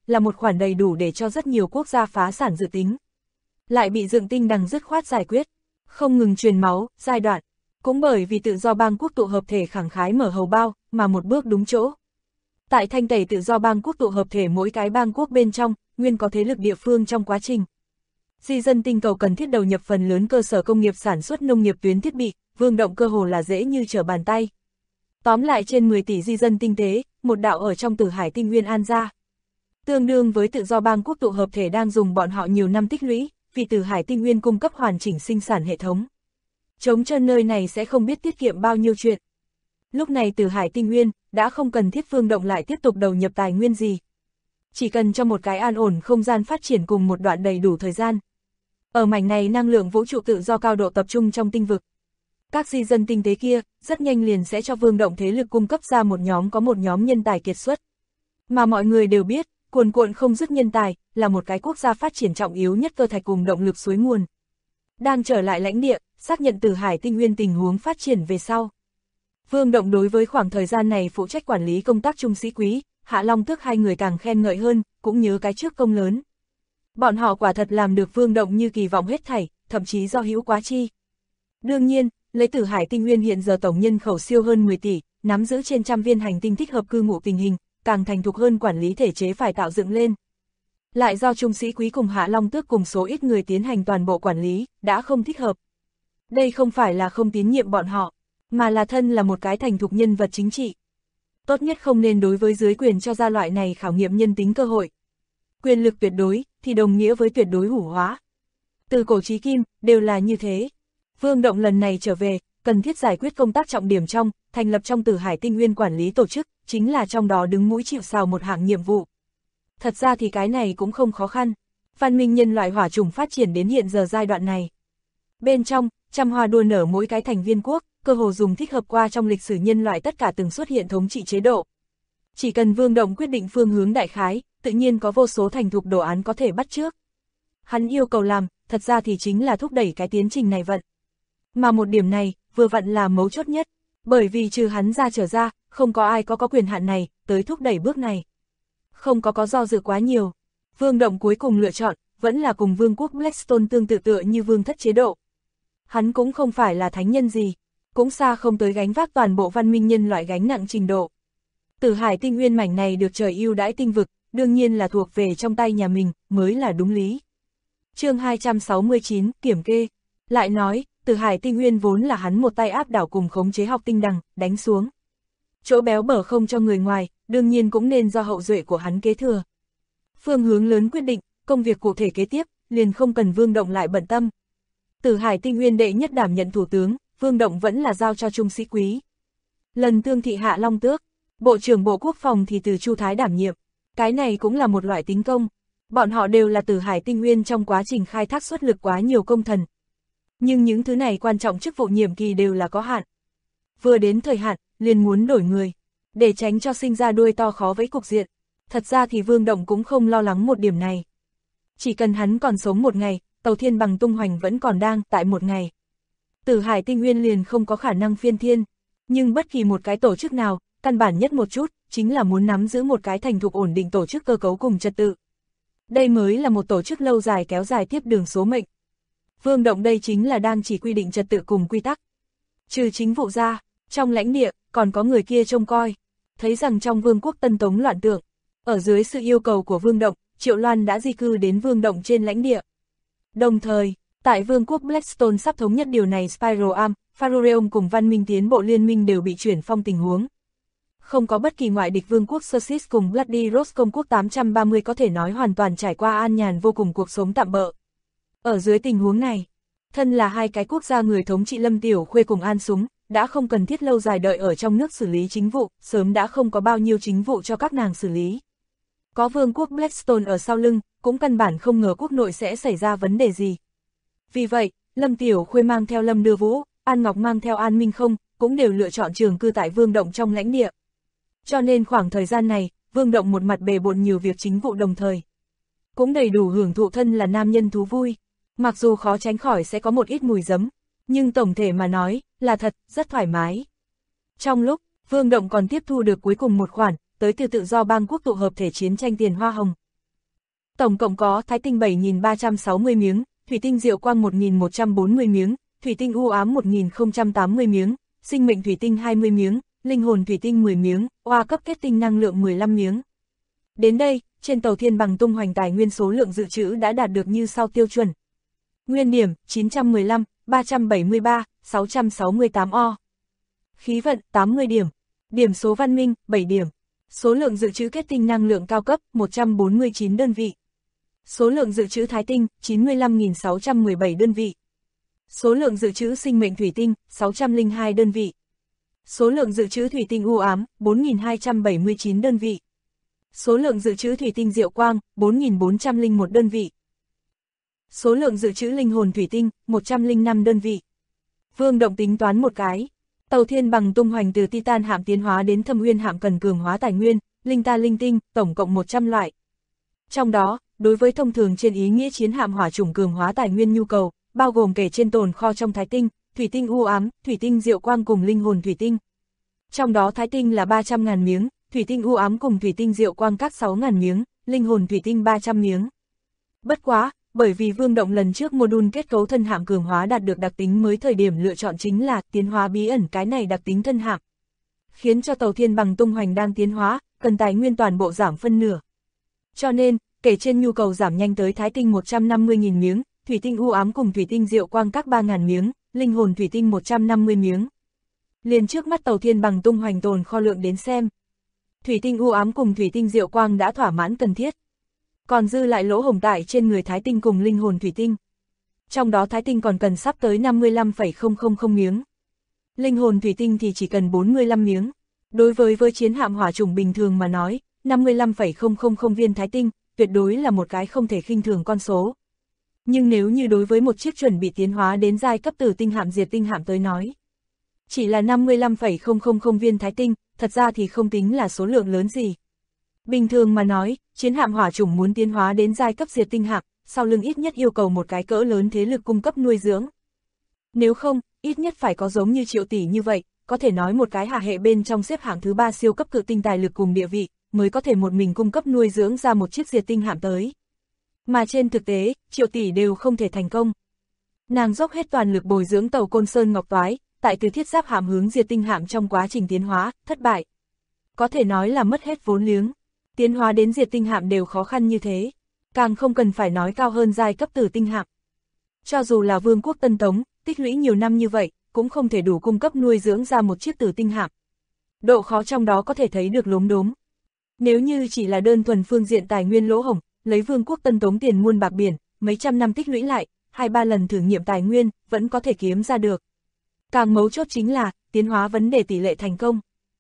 là một khoản đầy đủ để cho rất nhiều quốc gia phá sản dự tính. Lại bị Dựng Tinh Đằng dứt khoát giải quyết, không ngừng truyền máu, giai đoạn. Cũng bởi vì tự do bang quốc tụ hợp thể khẳng khái mở hầu bao, mà một bước đúng chỗ. Tại thanh tẩy tự do bang quốc tụ hợp thể mỗi cái bang quốc bên trong, nguyên có thế lực địa phương trong quá trình di dân tinh cầu cần thiết đầu nhập phần lớn cơ sở công nghiệp sản xuất nông nghiệp tuyến thiết bị, Vương Động cơ hồ là dễ như trở bàn tay. Tóm lại trên 10 tỷ di dân tinh tế, một đạo ở trong Tử Hải tinh nguyên an ra. Tương đương với tự do bang quốc tụ hợp thể đang dùng bọn họ nhiều năm tích lũy, vì Tử Hải tinh nguyên cung cấp hoàn chỉnh sinh sản hệ thống. Trống trơn nơi này sẽ không biết tiết kiệm bao nhiêu chuyện. Lúc này Tử Hải tinh nguyên đã không cần thiết Vương Động lại tiếp tục đầu nhập tài nguyên gì. Chỉ cần cho một cái an ổn không gian phát triển cùng một đoạn đầy đủ thời gian. Ở mảnh này năng lượng vũ trụ tự do cao độ tập trung trong tinh vực. Các di dân tinh tế kia rất nhanh liền sẽ cho Vương Động thế lực cung cấp ra một nhóm nhân tài kiệt xuất. Mà mọi người đều biết, cuồn cuộn không dứt nhân tài là một cái quốc gia phát triển trọng yếu nhất cơ thạch cùng động lực suối nguồn. Đang trở lại lãnh địa, xác nhận Tử Hải tinh nguyên tình huống phát triển về sau. Vương Động đối với khoảng thời gian này phụ trách quản lý công tác Trung Sĩ Quý, Hạ Long Tước hai người càng khen ngợi hơn, cũng nhớ cái trước công lớn. Bọn họ quả thật làm được Vương Động như kỳ vọng hết thảy, thậm chí do hữu quá chi. Đương nhiên, lấy Tử Hải tinh nguyên hiện giờ tổng nhân khẩu siêu hơn 10 tỷ, nắm giữ trên trăm viên hành tinh thích hợp cư ngụ tình hình, càng thành thục hơn quản lý thể chế phải tạo dựng lên. Lại do Trung Sĩ Quý cùng Hạ Long Tước cùng số ít người tiến hành toàn bộ quản lý, đã không thích hợp. Đây không phải là không tín nhiệm bọn họ, mà là thân là một cái thành thục nhân vật chính trị. Tốt nhất không nên đối với dưới quyền cho ra loại này khảo nghiệm nhân tính cơ hội. Quyền lực tuyệt đối, thì đồng nghĩa với tuyệt đối hủ hóa. Từ cổ chí kim, đều là như thế. Vương Động lần này trở về, cần thiết giải quyết công tác trọng điểm trong, thành lập trong Tử Hải tinh nguyên quản lý tổ chức, chính là trong đó đứng mũi chịu sào một hạng nhiệm vụ. Thật ra thì cái này cũng không khó khăn. Văn minh nhân loại hỏa chủng phát triển đến hiện giờ giai đoạn này. Bên trong, trăm hoa đua nở mỗi cái thành viên quốc, cơ hồ dùng thích hợp qua trong lịch sử nhân loại tất cả từng xuất hiện thống trị chế độ. Chỉ cần Vương Động quyết định phương hướng đại khái, tự nhiên có vô số thành thục đồ án có thể bắt chước. Hắn yêu cầu làm, thật ra thì chính là thúc đẩy cái tiến trình này vận. Mà một điểm này, vừa vặn là mấu chốt nhất, bởi vì trừ hắn ra trở ra, không có ai có quyền hạn này, tới thúc đẩy bước này. Không có do dự quá nhiều. Vương Động cuối cùng lựa chọn, vẫn là cùng Vương quốc Blackstone tương tự tựa như Vương thất chế độ. Hắn cũng không phải là thánh nhân gì, cũng xa không tới gánh vác toàn bộ văn minh nhân loại gánh nặng trình độ. Tử Hải tinh nguyên mảnh này được trời ưu đãi tinh vực, đương nhiên là thuộc về trong tay nhà mình, mới là đúng lý. Chương 269, kiểm kê. Lại nói, Tử Hải tinh nguyên vốn là hắn một tay áp đảo cùng khống chế Học Tinh Đằng, đánh xuống. Chỗ béo bở không cho người ngoài, đương nhiên cũng nên do hậu duệ của hắn kế thừa. Phương hướng lớn quyết định, công việc cụ thể kế tiếp, liền không cần Vương Động lại bận tâm. Tử Hải tinh nguyên đệ nhất đảm nhận thủ tướng, Vương Động vẫn là giao cho Trung Sĩ Quý. Lần tương thị Hạ Long Tước, Bộ trưởng Bộ Quốc phòng thì từ Chu Thái đảm nhiệm. Cái này cũng là một loại tính công. Bọn họ đều là Tử Hải tinh nguyên trong quá trình khai thác xuất lực quá nhiều công thần. Nhưng những thứ này quan trọng chức vụ nhiệm kỳ đều là có hạn. Vừa đến thời hạn, liền muốn đổi người, để tránh cho sinh ra đuôi to khó vẫy cục diện. Thật ra thì Vương Động cũng không lo lắng một điểm này. Chỉ cần hắn còn sống một ngày, tàu thiên bằng tung hoành vẫn còn đang tại một ngày. Tử Hải tinh nguyên liền không có khả năng phiên thiên, nhưng bất kỳ một cái tổ chức nào, căn bản nhất một chút, chính là muốn nắm giữ một cái thành thục ổn định tổ chức cơ cấu cùng trật tự. Đây mới là một tổ chức lâu dài kéo dài tiếp đường số mệnh. Vương Động đây chính là đang chỉ quy định trật tự cùng quy tắc. Trừ chính vụ ra, trong lãnh địa, còn có người kia trông coi. Thấy rằng trong Vương quốc Tân Tống loạn tượng, ở dưới sự yêu cầu của Vương Động, Triệu Loan đã di cư đến Vương Động trên lãnh địa. Đồng thời, tại Vương quốc Blackstone sắp thống nhất điều này, Spiral Arm, Faroreum cùng Văn minh Tiến bộ Liên minh đều bị chuyển phong tình huống. Không có bất kỳ ngoại địch, Vương quốc Sussex cùng Bloody Rose công quốc 830 có thể nói hoàn toàn trải qua an nhàn vô cùng cuộc sống tạm bợ. Ở dưới tình huống này, thân là hai cái quốc gia người thống trị Lâm Tiểu Khuê cùng An Súng, đã không cần thiết lâu dài đợi ở trong nước xử lý chính vụ, sớm đã không có bao nhiêu chính vụ cho các nàng xử lý. Có Vương quốc Blackstone ở sau lưng, cũng căn bản không ngờ quốc nội sẽ xảy ra vấn đề gì. Vì vậy, Lâm Tiểu Khuê mang theo Lâm Đưa Vũ, An Ngọc mang theo An Minh Không, cũng đều lựa chọn trường cư tại Vương Động trong lãnh địa. Cho nên khoảng thời gian này, Vương Động một mặt bề bộn nhiều việc chính vụ đồng thời. Cũng đầy đủ hưởng thụ thân là nam nhân thú vui. Mặc dù khó tránh khỏi sẽ có một ít mùi giấm, nhưng tổng thể mà nói, là thật, rất thoải mái. Trong lúc, Vương Động còn tiếp thu được cuối cùng một khoản, tới từ tự do bang quốc tụ hợp thể chiến tranh tiền hoa hồng. Tổng cộng có thái tinh 7.360 miếng, thủy tinh diệu quang 1.140 miếng, thủy tinh u ám 1.080 miếng, sinh mệnh thủy tinh 20 miếng, linh hồn thủy tinh 10 miếng, oa cấp kết tinh năng lượng 15 miếng. Đến đây, trên tàu Thiên Bằng tung hoành tài nguyên số lượng dự trữ đã đạt được như sau tiêu chuẩn. Nguyên điểm 915, 373, 668 O. Khí vận 80 điểm. Điểm số văn minh 7 điểm. Số lượng dự trữ kết tinh năng lượng cao cấp 149 đơn vị. Số lượng dự trữ thái tinh 95.617 đơn vị. Số lượng dự trữ sinh mệnh thủy tinh 602 đơn vị. Số lượng dự trữ thủy tinh u ám 4.279 đơn vị. Số lượng dự trữ thủy tinh diệu quang 4.401 đơn vị. Số lượng dự trữ linh hồn thủy tinh 105 đơn vị. Vương Động tính toán một cái. Tàu Thiên Bằng tung hoành từ Titan hạm tiến hóa đến Thâm Uyên hạm cần cường hóa tài nguyên, linh tinh, tổng cộng 100 loại. Trong đó, đối với thông thường trên ý nghĩa chiến hạm hỏa chủng cường hóa tài nguyên nhu cầu, bao gồm kể trên tồn kho trong thái tinh, thủy tinh u ám, thủy tinh diệu quang cùng linh hồn thủy tinh. Trong đó thái tinh là 300.000 miếng, thủy tinh u ám cùng thủy tinh diệu quang các 6.000 miếng, linh hồn thủy tinh 300 miếng. Bất quá, bởi vì Vương Động lần trước module kết cấu thân hạm cường hóa đạt được đặc tính mới, thời điểm lựa chọn chính là tiến hóa bí ẩn cái này đặc tính thân hạm. Khiến cho tàu Thiên Bằng tung hoành đang tiến hóa, cần tài nguyên toàn bộ giảm phân nửa. Cho nên, kể trên nhu cầu giảm nhanh tới thái tinh 150.000 miếng, thủy tinh u ám cùng thủy tinh diệu quang các 3.000 miếng, linh hồn thủy tinh 150 miếng. Liền trước mắt tàu Thiên Bằng tung hoành tồn kho lượng đến xem. Thủy tinh u ám cùng thủy tinh diệu quang đã thỏa mãn cần thiết. Còn dư lại lỗ hổng tại trên người thái tinh cùng linh hồn thủy tinh. Trong đó thái tinh còn cần sắp tới 55,000 miếng. Linh hồn thủy tinh thì chỉ cần 45 miếng. Đối với chiến hạm hỏa chủng bình thường mà nói, 55,000 viên thái tinh, tuyệt đối là một cái không thể khinh thường con số. Nhưng nếu như đối với một chiếc chuẩn bị tiến hóa đến giai cấp tử tinh hạm diệt tinh hạm tới nói, chỉ là 55,000 viên thái tinh, thật ra thì không tính là số lượng lớn gì. Bình thường mà nói, chiến hạm hỏa chủng muốn tiến hóa đến giai cấp diệt tinh hạm, sau lưng ít nhất yêu cầu một cái cỡ lớn thế lực cung cấp nuôi dưỡng. Nếu không, ít nhất phải có giống như Triệu Tỷ như vậy, có thể nói một cái hạ hệ bên trong xếp hạng thứ 3 siêu cấp cự tinh tài lực cùng địa vị, mới có thể một mình cung cấp nuôi dưỡng ra một chiếc diệt tinh hạm tới. Mà trên thực tế, Triệu Tỷ đều không thể thành công. Nàng dốc hết toàn lực bồi dưỡng tàu Côn Sơn Ngọc Toái, tại từ thiết giáp hạm hướng diệt tinh hạm trong quá trình tiến hóa, thất bại. Có thể nói là mất hết vốn liếng. Tiến hóa đến diệt tinh hạm đều khó khăn như thế, càng không cần phải nói cao hơn giai cấp tử tinh hạm. Cho dù là Vương quốc Tân Tống, tích lũy nhiều năm như vậy, cũng không thể đủ cung cấp nuôi dưỡng ra một chiếc tử tinh hạm. Độ khó trong đó có thể thấy được lốm đốm. Nếu như chỉ là đơn thuần phương diện tài nguyên lỗ hổng, lấy Vương quốc Tân Tống tiền muôn bạc biển, mấy trăm năm tích lũy lại, 2-3 lần thử nghiệm tài nguyên, vẫn có thể kiếm ra được. Càng mấu chốt chính là, tiến hóa vấn đề tỷ lệ thành công.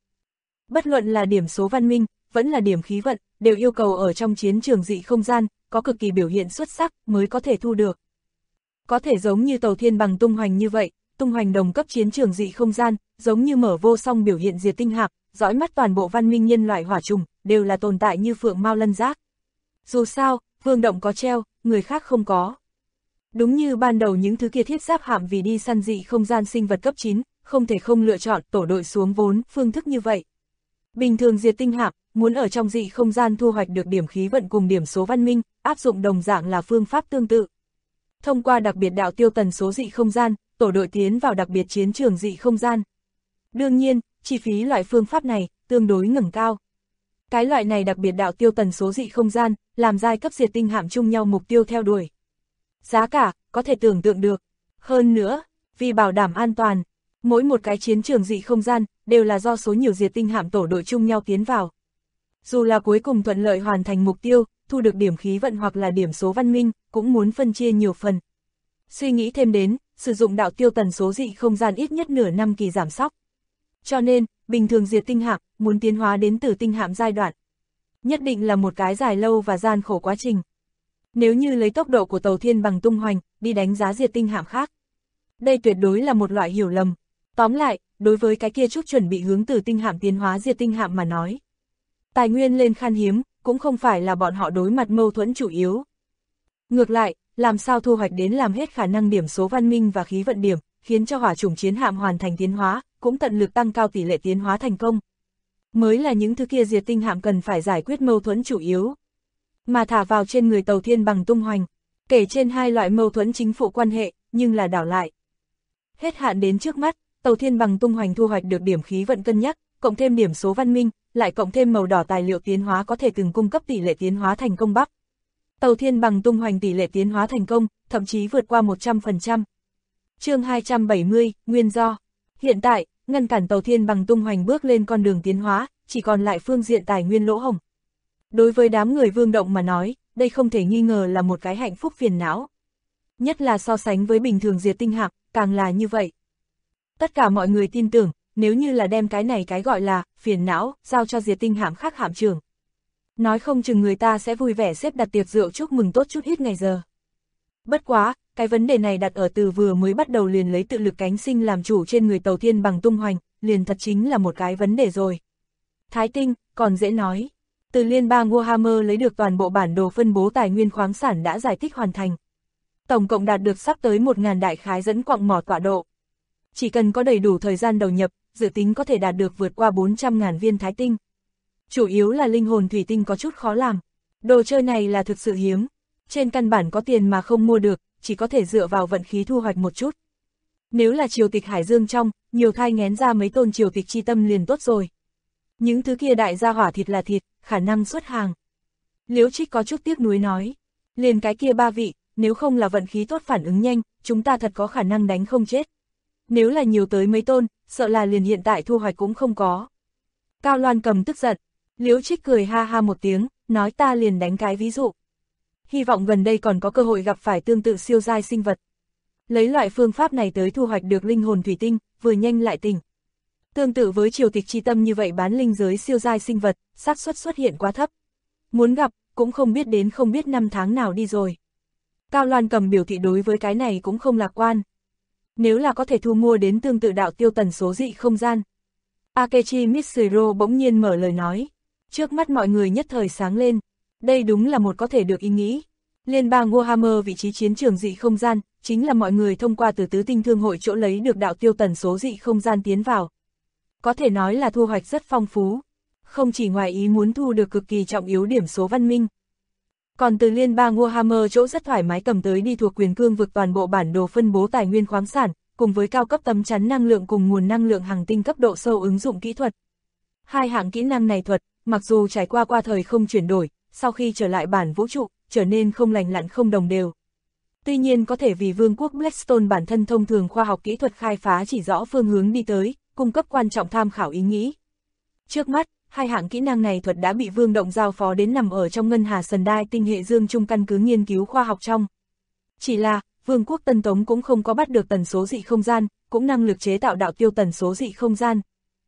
Bất luận là điểm số văn minh, vẫn là điểm khí vận, đều yêu cầu ở trong chiến trường dị không gian, có cực kỳ biểu hiện xuất sắc mới có thể thu được. Có thể giống như tàu Thiên Bằng tung hoành như vậy, tung hoành đồng cấp chiến trường dị không gian, giống như mở vô song biểu hiện diệt tinh hạp, dõi mắt toàn bộ văn minh nhân loại hỏa trùng, đều là tồn tại như phượng mao lân giác. Dù sao, Vương Động có treo, người khác không có. Đúng như ban đầu những thứ kia thiết giáp hạm vì đi săn dị không gian sinh vật cấp 9, không thể không lựa chọn tổ đội xuống vốn, phương thức như vậy. Bình thường diệt tinh hạm, muốn ở trong dị không gian thu hoạch được điểm khí vận cùng điểm số văn minh, áp dụng đồng dạng là phương pháp tương tự. Thông qua đặc biệt đạo tiêu tần số dị không gian, tổ đội tiến vào đặc biệt chiến trường dị không gian. Đương nhiên, chi phí loại phương pháp này, tương đối ngẩng cao. Cái loại này đặc biệt đạo tiêu tần số dị không gian, làm giai cấp diệt tinh hạm chung nhau mục tiêu theo đuổi. Giá cả, có thể tưởng tượng được. Hơn nữa, vì bảo đảm an toàn, mỗi một cái chiến trường dị không gian, đều là do số nhiều diệt tinh hạm tổ đội chung nhau tiến vào. Dù là cuối cùng thuận lợi hoàn thành mục tiêu, thu được điểm khí vận hoặc là điểm số văn minh, cũng muốn phân chia nhiều phần. Suy nghĩ thêm đến, sử dụng đạo tiêu tần số dị không gian ít nhất nửa năm kỳ giảm sóc. Cho nên, bình thường diệt tinh hạm, muốn tiến hóa đến tử tinh hạm giai đoạn, nhất định là một cái dài lâu và gian khổ quá trình. Nếu như lấy tốc độ của tàu Thiên Bằng tung hoành, đi đánh giá diệt tinh hạm khác, đây tuyệt đối là một loại hiểu lầm. Tóm lại, đối với cái kia chút chuẩn bị hướng từ tinh hạm tiến hóa diệt tinh hạm mà nói, tài nguyên lên khan hiếm, cũng không phải là bọn họ đối mặt mâu thuẫn chủ yếu. Ngược lại, làm sao thu hoạch đến làm hết khả năng điểm số văn minh và khí vận điểm, khiến cho hỏa chủng chiến hạm hoàn thành tiến hóa, cũng tận lực tăng cao tỷ lệ tiến hóa thành công. Mới là những thứ kia diệt tinh hạm cần phải giải quyết mâu thuẫn chủ yếu. mà thả vào trên người Tàu Thiên Bằng tung hoành. Kể trên hai loại mâu thuẫn chính phụ quan hệ, nhưng là đảo lại. Hết hạn đến trước mắt, Tàu Thiên Bằng tung hoành thu hoạch được điểm khí vận cân nhắc, cộng thêm điểm số văn minh, lại cộng thêm màu đỏ tài liệu tiến hóa có thể từng cung cấp tỷ lệ tiến hóa thành công bắp. Tàu Thiên Bằng tung hoành tỷ lệ tiến hóa thành công, thậm chí vượt qua 100%. Chương 270, nguyên do. Hiện tại, ngăn cản Tàu Thiên Bằng tung hoành bước lên con đường tiến hóa, chỉ còn lại phương diện tài nguyên lỗ hổng. Đối với đám người Vương Động mà nói, đây không thể nghi ngờ là một cái hạnh phúc phiền não. Nhất là so sánh với bình thường Diệt Tinh Hạm, càng là như vậy. Tất cả mọi người tin tưởng, nếu như là đem cái này cái gọi là phiền não giao cho Diệt Tinh Hạm khác hạm trưởng, nói không chừng người ta sẽ vui vẻ xếp đặt tiệc rượu chúc mừng tốt chút ít ngày giờ. Bất quá, cái vấn đề này đặt ở từ vừa mới bắt đầu liền lấy tự lực cánh sinh làm chủ trên người Tàu Thiên Bằng tung hoành, liền thật chính là một cái vấn đề rồi. Thái Tinh, còn dễ nói. Từ liên bang Warhammer lấy được toàn bộ bản đồ phân bố tài nguyên khoáng sản đã giải thích hoàn thành. Tổng cộng đạt được sắp tới 1000 đại khái dẫn quặng mỏ tọa độ. Chỉ cần có đầy đủ thời gian đầu nhập, dự tính có thể đạt được vượt qua 400.000 viên thái tinh. Chủ yếu là linh hồn thủy tinh có chút khó làm. Đồ chơi này là thực sự hiếm. Trên căn bản có tiền mà không mua được, chỉ có thể dựa vào vận khí thu hoạch một chút. Nếu là triều tịch Hải Dương trong, nhiều thai nghén ra mấy tôn triều tịch chi tâm liền tốt rồi. Những thứ kia đại gia hỏa thịt là thịt, khả năng xuất hàng. Liễu Trích có chút tiếc nuối nói. Liền cái kia 3 vị, nếu không là vận khí tốt phản ứng nhanh, chúng ta thật có khả năng đánh không chết. Nếu là nhiều tới mấy tôn, sợ là liền hiện tại thu hoạch cũng không có. Cao Loan Cầm tức giận. Liễu Trích cười ha ha một tiếng, nói ta liền đánh cái ví dụ. Hy vọng gần đây còn có cơ hội gặp phải tương tự siêu giai sinh vật. Lấy loại phương pháp này tới thu hoạch được linh hồn thủy tinh, vừa nhanh lại tỉnh. Tương tự với triều tịch chi tâm như vậy bán linh giới siêu giai sinh vật, xác suất xuất hiện quá thấp. Muốn gặp, cũng không biết đến không biết năm tháng nào đi rồi. Cao Loan Cầm biểu thị đối với cái này cũng không lạc quan. Nếu là có thể thu mua đến tương tự đạo tiêu tần số dị không gian. Akechi Mitsuro bỗng nhiên mở lời nói. Trước mắt mọi người nhất thời sáng lên. Đây đúng là một có thể được ý nghĩ. Liên bang Warhammer vị trí chiến trường dị không gian, chính là mọi người thông qua từ tứ tinh thương hội chỗ lấy được đạo tiêu tần số dị không gian tiến vào. Có thể nói là thu hoạch rất phong phú. Không chỉ ngoài ý muốn thu được cực kỳ trọng yếu điểm số văn minh. Còn từ liên bang Warhammer chỗ rất thoải mái cầm tới đi thuộc quyền cương vực toàn bộ bản đồ phân bố tài nguyên khoáng sản, cùng với cao cấp tấm chắn năng lượng cùng nguồn năng lượng hành tinh cấp độ sâu ứng dụng kỹ thuật. Hai hạng kỹ năng này thuật, mặc dù trải qua thời không chuyển đổi, sau khi trở lại bản vũ trụ, trở nên không lành lặn không đồng đều. Tuy nhiên có thể vì vương quốc Blackstone bản thân thông thường khoa học kỹ thuật khai phá chỉ rõ phương hướng đi tới, cung cấp quan trọng tham khảo ý nghĩ. Trước mắt, hai hạng kỹ năng này thuật đã bị Vương Động giao phó đến nằm ở trong ngân hà Sần Đai tinh hệ Dương Trung căn cứ nghiên cứu khoa học trong. Chỉ là, Vương quốc Tân Tống cũng không có bắt được tần số dị không gian, cũng năng lực chế tạo đạo tiêu tần số dị không gian.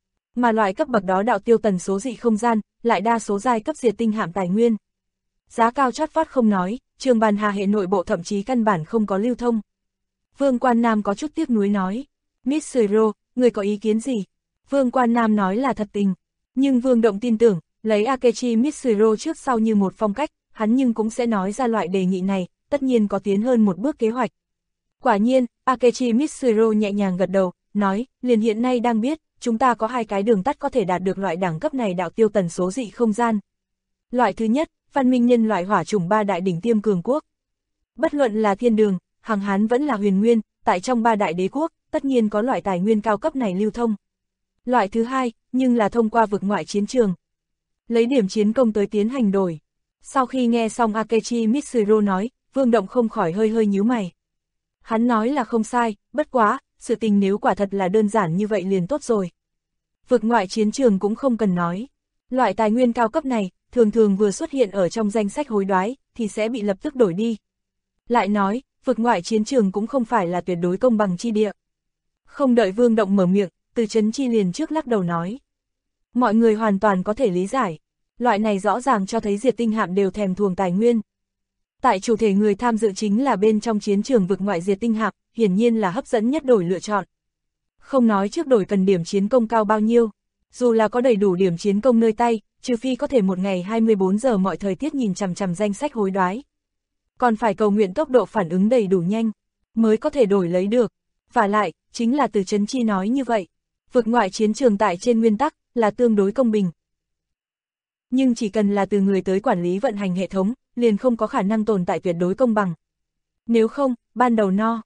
Mà loại cấp bậc đó đạo tiêu tần số dị không gian, lại đa số giai cấp diệt tinh hạm tài nguyên. Giá cao chót vót không nói, trường bàn hà hệ nội bộ thậm chí căn bản không có lưu thông. Vương Quan Nam có chút tiếc nuối nói. Mitsuro, người có ý kiến gì? Vương Quan Nam nói là thật tình. Nhưng Vương Động tin tưởng, lấy Akechi Mitsuro trước sau như một phong cách, hắn nhưng cũng sẽ nói ra loại đề nghị này, tất nhiên có tiến hơn một bước kế hoạch. Quả nhiên, Akechi Mitsuro nhẹ nhàng gật đầu, nói, liền hiện nay đang biết, chúng ta có hai cái đường tắt có thể đạt được loại đẳng cấp này đạo tiêu tần số dị không gian. Loại thứ nhất, văn minh nhân loại hỏa chủng ba đại đỉnh tiêm cường quốc. Bất luận là Thiên Đường, Hằng Hán vẫn là Huyền Nguyên, tại trong ba đại đế quốc, tất nhiên có loại tài nguyên cao cấp này lưu thông. Loại thứ hai, nhưng là thông qua vực ngoại chiến trường. Lấy điểm chiến công tới tiến hành đổi. Sau khi nghe xong Akechi Mitsuro nói, Vương Động không khỏi hơi hơi nhíu mày. Hắn nói là không sai, bất quá, sự tình nếu quả thật là đơn giản như vậy liền tốt rồi. Vực ngoại chiến trường cũng không cần nói. Loại tài nguyên cao cấp này, thường thường vừa xuất hiện ở trong danh sách hối đoái, thì sẽ bị lập tức đổi đi. Lại nói, vực ngoại chiến trường cũng không phải là tuyệt đối công bằng chi địa. Không đợi Vương Động mở miệng, Từ Chấn Chi liền trước lắc đầu nói. Mọi người hoàn toàn có thể lý giải. Loại này rõ ràng cho thấy diệt tinh hạm đều thèm thuồng tài nguyên. Tại chủ thể người tham dự chính là bên trong chiến trường vực ngoại diệt tinh hạm, hiển nhiên là hấp dẫn nhất đổi lựa chọn. Không nói trước đổi cần điểm chiến công cao bao nhiêu, dù là có đầy đủ điểm chiến công nơi tay, trừ phi có thể một ngày 24 giờ mọi thời tiết nhìn chằm chằm danh sách hối đoái. Còn phải cầu nguyện tốc độ phản ứng đầy đủ nhanh, mới có thể đổi lấy được. Và lại, chính là Từ Chấn Chi nói như vậy. Vực ngoại chiến trường tại trên nguyên tắc, là tương đối công bình. Nhưng chỉ cần là từ người tới quản lý vận hành hệ thống, liền không có khả năng tồn tại tuyệt đối công bằng. Nếu không, ban đầu no,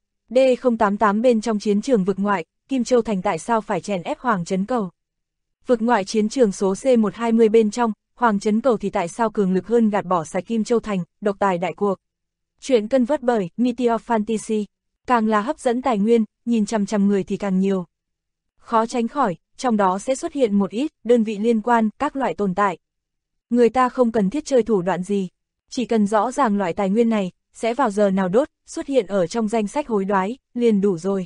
D088 bên trong chiến trường vực ngoại, Kim Châu Thành tại sao phải chèn ép Hoàng Trấn Cầu? Vực ngoại chiến trường số C120 bên trong, Hoàng Trấn Cầu thì tại sao cường lực hơn gạt bỏ sạch Kim Châu Thành, độc tài đại cuộc? Chuyện cân vớt bởi Meteor Fantasy, càng là hấp dẫn tài nguyên, nhìn chằm chằm người thì càng nhiều. Khó tránh khỏi, trong đó sẽ xuất hiện một ít đơn vị liên quan, các loại tồn tại. Người ta không cần thiết chơi thủ đoạn gì, chỉ cần rõ ràng loại tài nguyên này sẽ vào giờ nào đốt, xuất hiện ở trong danh sách hối đoái, liền đủ rồi.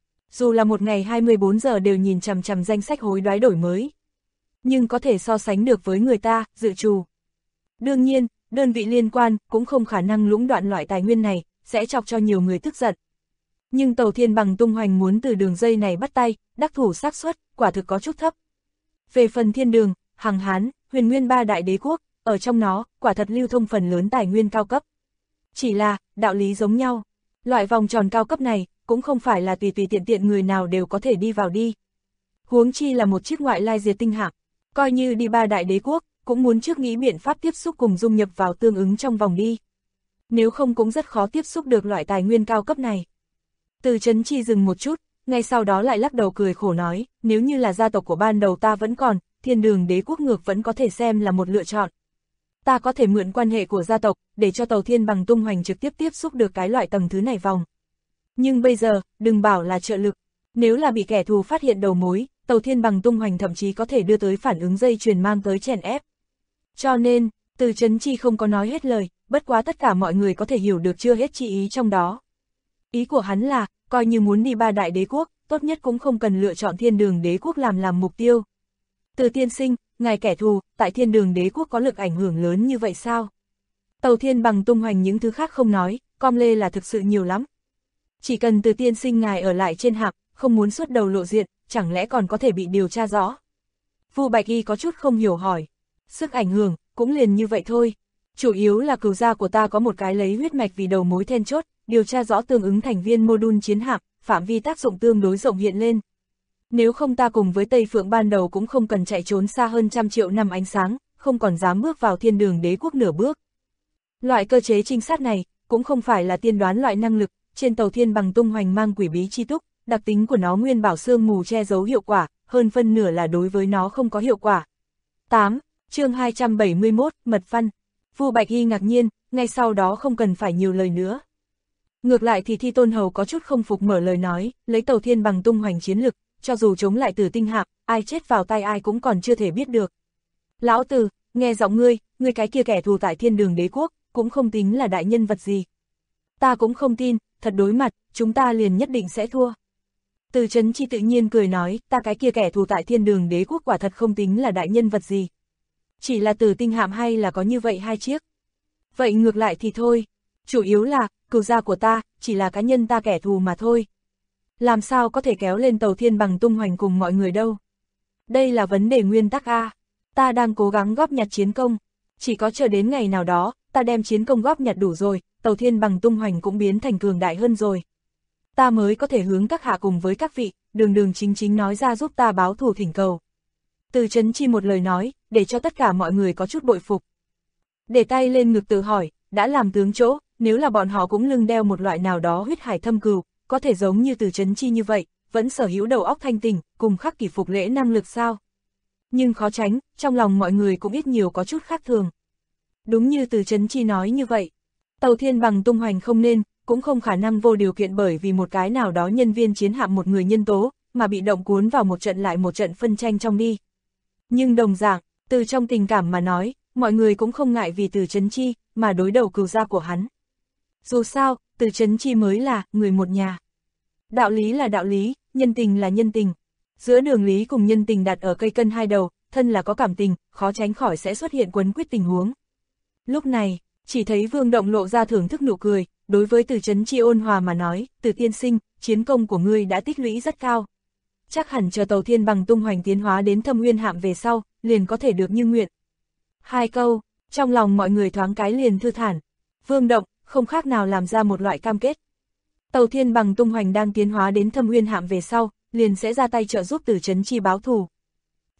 Dù là một ngày 24 giờ đều nhìn chằm chằm danh sách hối đoái đổi mới, nhưng có thể so sánh được với người ta, dự trù. Đương nhiên, đơn vị liên quan cũng không khả năng lũng đoạn loại tài nguyên này, sẽ chọc cho nhiều người tức giận. Nhưng Tàu Thiên Bằng tung hoành muốn từ đường dây này bắt tay, đắc thủ xác suất quả thực có chút thấp. Về phần Thiên Đường, Hằng Hán, Huyền Nguyên ba đại đế quốc, ở trong nó, quả thật lưu thông phần lớn tài nguyên cao cấp. Chỉ là, đạo lý giống nhau. Loại vòng tròn cao cấp này, cũng không phải là tùy tùy tiện tiện người nào đều có thể đi vào đi. Huống chi là một chiếc ngoại lai diệt tinh hạm, coi như đi ba đại đế quốc, cũng muốn trước nghĩ biện pháp tiếp xúc cùng dung nhập vào tương ứng trong vòng đi. Nếu không cũng rất khó tiếp xúc được loại tài nguyên cao cấp này. Từ Chấn Chi dừng một chút, ngay sau đó lại lắc đầu cười khổ nói, nếu như là gia tộc của ban đầu ta vẫn còn, Thiên Đường đế quốc ngược vẫn có thể xem là một lựa chọn. Ta có thể mượn quan hệ của gia tộc, để cho Tàu Thiên Bằng tung hoành trực tiếp tiếp xúc được cái loại tầng thứ này vòng. Nhưng bây giờ, đừng bảo là trợ lực, nếu là bị kẻ thù phát hiện đầu mối, Tàu Thiên Bằng tung hoành thậm chí có thể đưa tới phản ứng dây chuyền mang tới chèn ép. Cho nên, Từ Chấn Chi không có nói hết lời, bất quá tất cả mọi người có thể hiểu được chưa hết chi ý trong đó. Ý của hắn là, coi như muốn đi ba đại đế quốc, tốt nhất cũng không cần lựa chọn Thiên Đường đế quốc làm mục tiêu. Từ tiên sinh, ngài kẻ thù, tại Thiên Đường đế quốc có lực ảnh hưởng lớn như vậy sao? Tàu Thiên Bằng tung hoành những thứ khác không nói, com lê là thực sự nhiều lắm. Chỉ cần Từ tiên sinh ngài ở lại trên hạm, không muốn xuất đầu lộ diện, chẳng lẽ còn có thể bị điều tra rõ? Vu Bạch Y có chút không hiểu hỏi. Sức ảnh hưởng, cũng liền như vậy thôi. Chủ yếu là cừu gia của ta có một cái lấy huyết mạch vì đầu mối then chốt, điều tra rõ tương ứng thành viên mô-đun chiến hạm, phạm vi tác dụng tương đối rộng hiện lên. Nếu không ta cùng với Tây Phượng ban đầu cũng không cần chạy trốn xa hơn 100 triệu năm ánh sáng, không còn dám bước vào Thiên Đường đế quốc nửa bước. Loại cơ chế trinh sát này, cũng không phải là tiên đoán loại năng lực, trên Tàu Thiên Bằng tung hoành mang quỷ bí chi túc, đặc tính của nó nguyên bảo sương mù che giấu hiệu quả, hơn phân nửa là đối với nó không có hiệu quả. 8. Chương 271, Mật Văn. Vu Bạch Y ngạc nhiên, ngay sau đó không cần phải nhiều lời nữa. Ngược lại thì Thi Tôn Hầu có chút không phục mở lời nói, lấy Tàu Thiên Bằng tung hoành chiến lực, cho dù chống lại Tử Tinh hạm, ai chết vào tay ai cũng còn chưa thể biết được. Lão Tử, nghe giọng ngươi cái kia kẻ thù tại Thiên Đường đế quốc, cũng không tính là đại nhân vật gì. Ta cũng không tin, thật đối mặt, chúng ta liền nhất định sẽ thua. Từ Chấn Chi tự nhiên cười nói, ta cái kia kẻ thù tại Thiên Đường đế quốc quả thật không tính là đại nhân vật gì. Chỉ là Tử Tinh hạm hay là có như vậy hai chiếc. Vậy ngược lại thì thôi, chủ yếu là, cừu gia của ta, chỉ là cá nhân ta kẻ thù mà thôi. Làm sao có thể kéo lên Tàu Thiên Bằng tung hoành cùng mọi người đâu. Đây là vấn đề nguyên tắc A. Ta đang cố gắng góp nhặt chiến công, chỉ có chờ đến ngày nào đó, ta đem chiến công góp nhặt đủ rồi, Tàu Thiên Bằng tung hoành cũng biến thành cường đại hơn rồi. Ta mới có thể hướng các hạ cùng với các vị, đường chính nói ra giúp ta báo thù thỉnh cầu. Từ Chấn Chi một lời nói, để cho tất cả mọi người có chút bội phục. Để tay lên ngực tự hỏi, đã làm tướng chỗ, nếu là bọn họ cũng lưng đeo một loại nào đó huyết hải thâm cừu, có thể giống như Từ Chấn Chi như vậy, vẫn sở hữu đầu óc thanh tỉnh, cùng khắc kỷ phục lễ năng lực sao? Nhưng khó tránh, trong lòng mọi người cũng ít nhiều có chút khác thường. Đúng như Từ Chấn Chi nói như vậy, Tàu Thiên Bằng tung hoành không nên, cũng không khả năng vô điều kiện bởi vì một cái nào đó nhân viên chiến hạm một người nhân tố, mà bị động cuốn vào một trận lại một trận phân tranh trong đi. Nhưng đồng dạng, từ trong tình cảm mà nói, mọi người cũng không ngại vì Từ Chấn Chi, mà đối đầu cừu gia của hắn. Dù sao, Từ Chấn Chi mới là người một nhà. Đạo lý là đạo lý, nhân tình là nhân tình. Giữa đường lý cùng nhân tình đặt ở cây cân hai đầu, thân là có cảm tình, khó tránh khỏi sẽ xuất hiện quấn quýt tình huống. Lúc này, chỉ thấy Vương Động lộ ra thưởng thức nụ cười, đối với Từ Chấn Chi ôn hòa mà nói, Từ tiên sinh, chiến công của ngươi đã tích lũy rất cao. Chắc hẳn chờ Tàu Thiên Bằng tung hoành tiến hóa đến Thâm Uyên hạm về sau, liền có thể được như nguyện. Hai câu, trong lòng mọi người thoáng cái liền thư thản. Vương Động, không khác nào làm ra một loại cam kết. Tàu Thiên Bằng tung hoành đang tiến hóa đến Thâm Uyên hạm về sau, liền sẽ ra tay trợ giúp Từ Chấn Chi báo thù.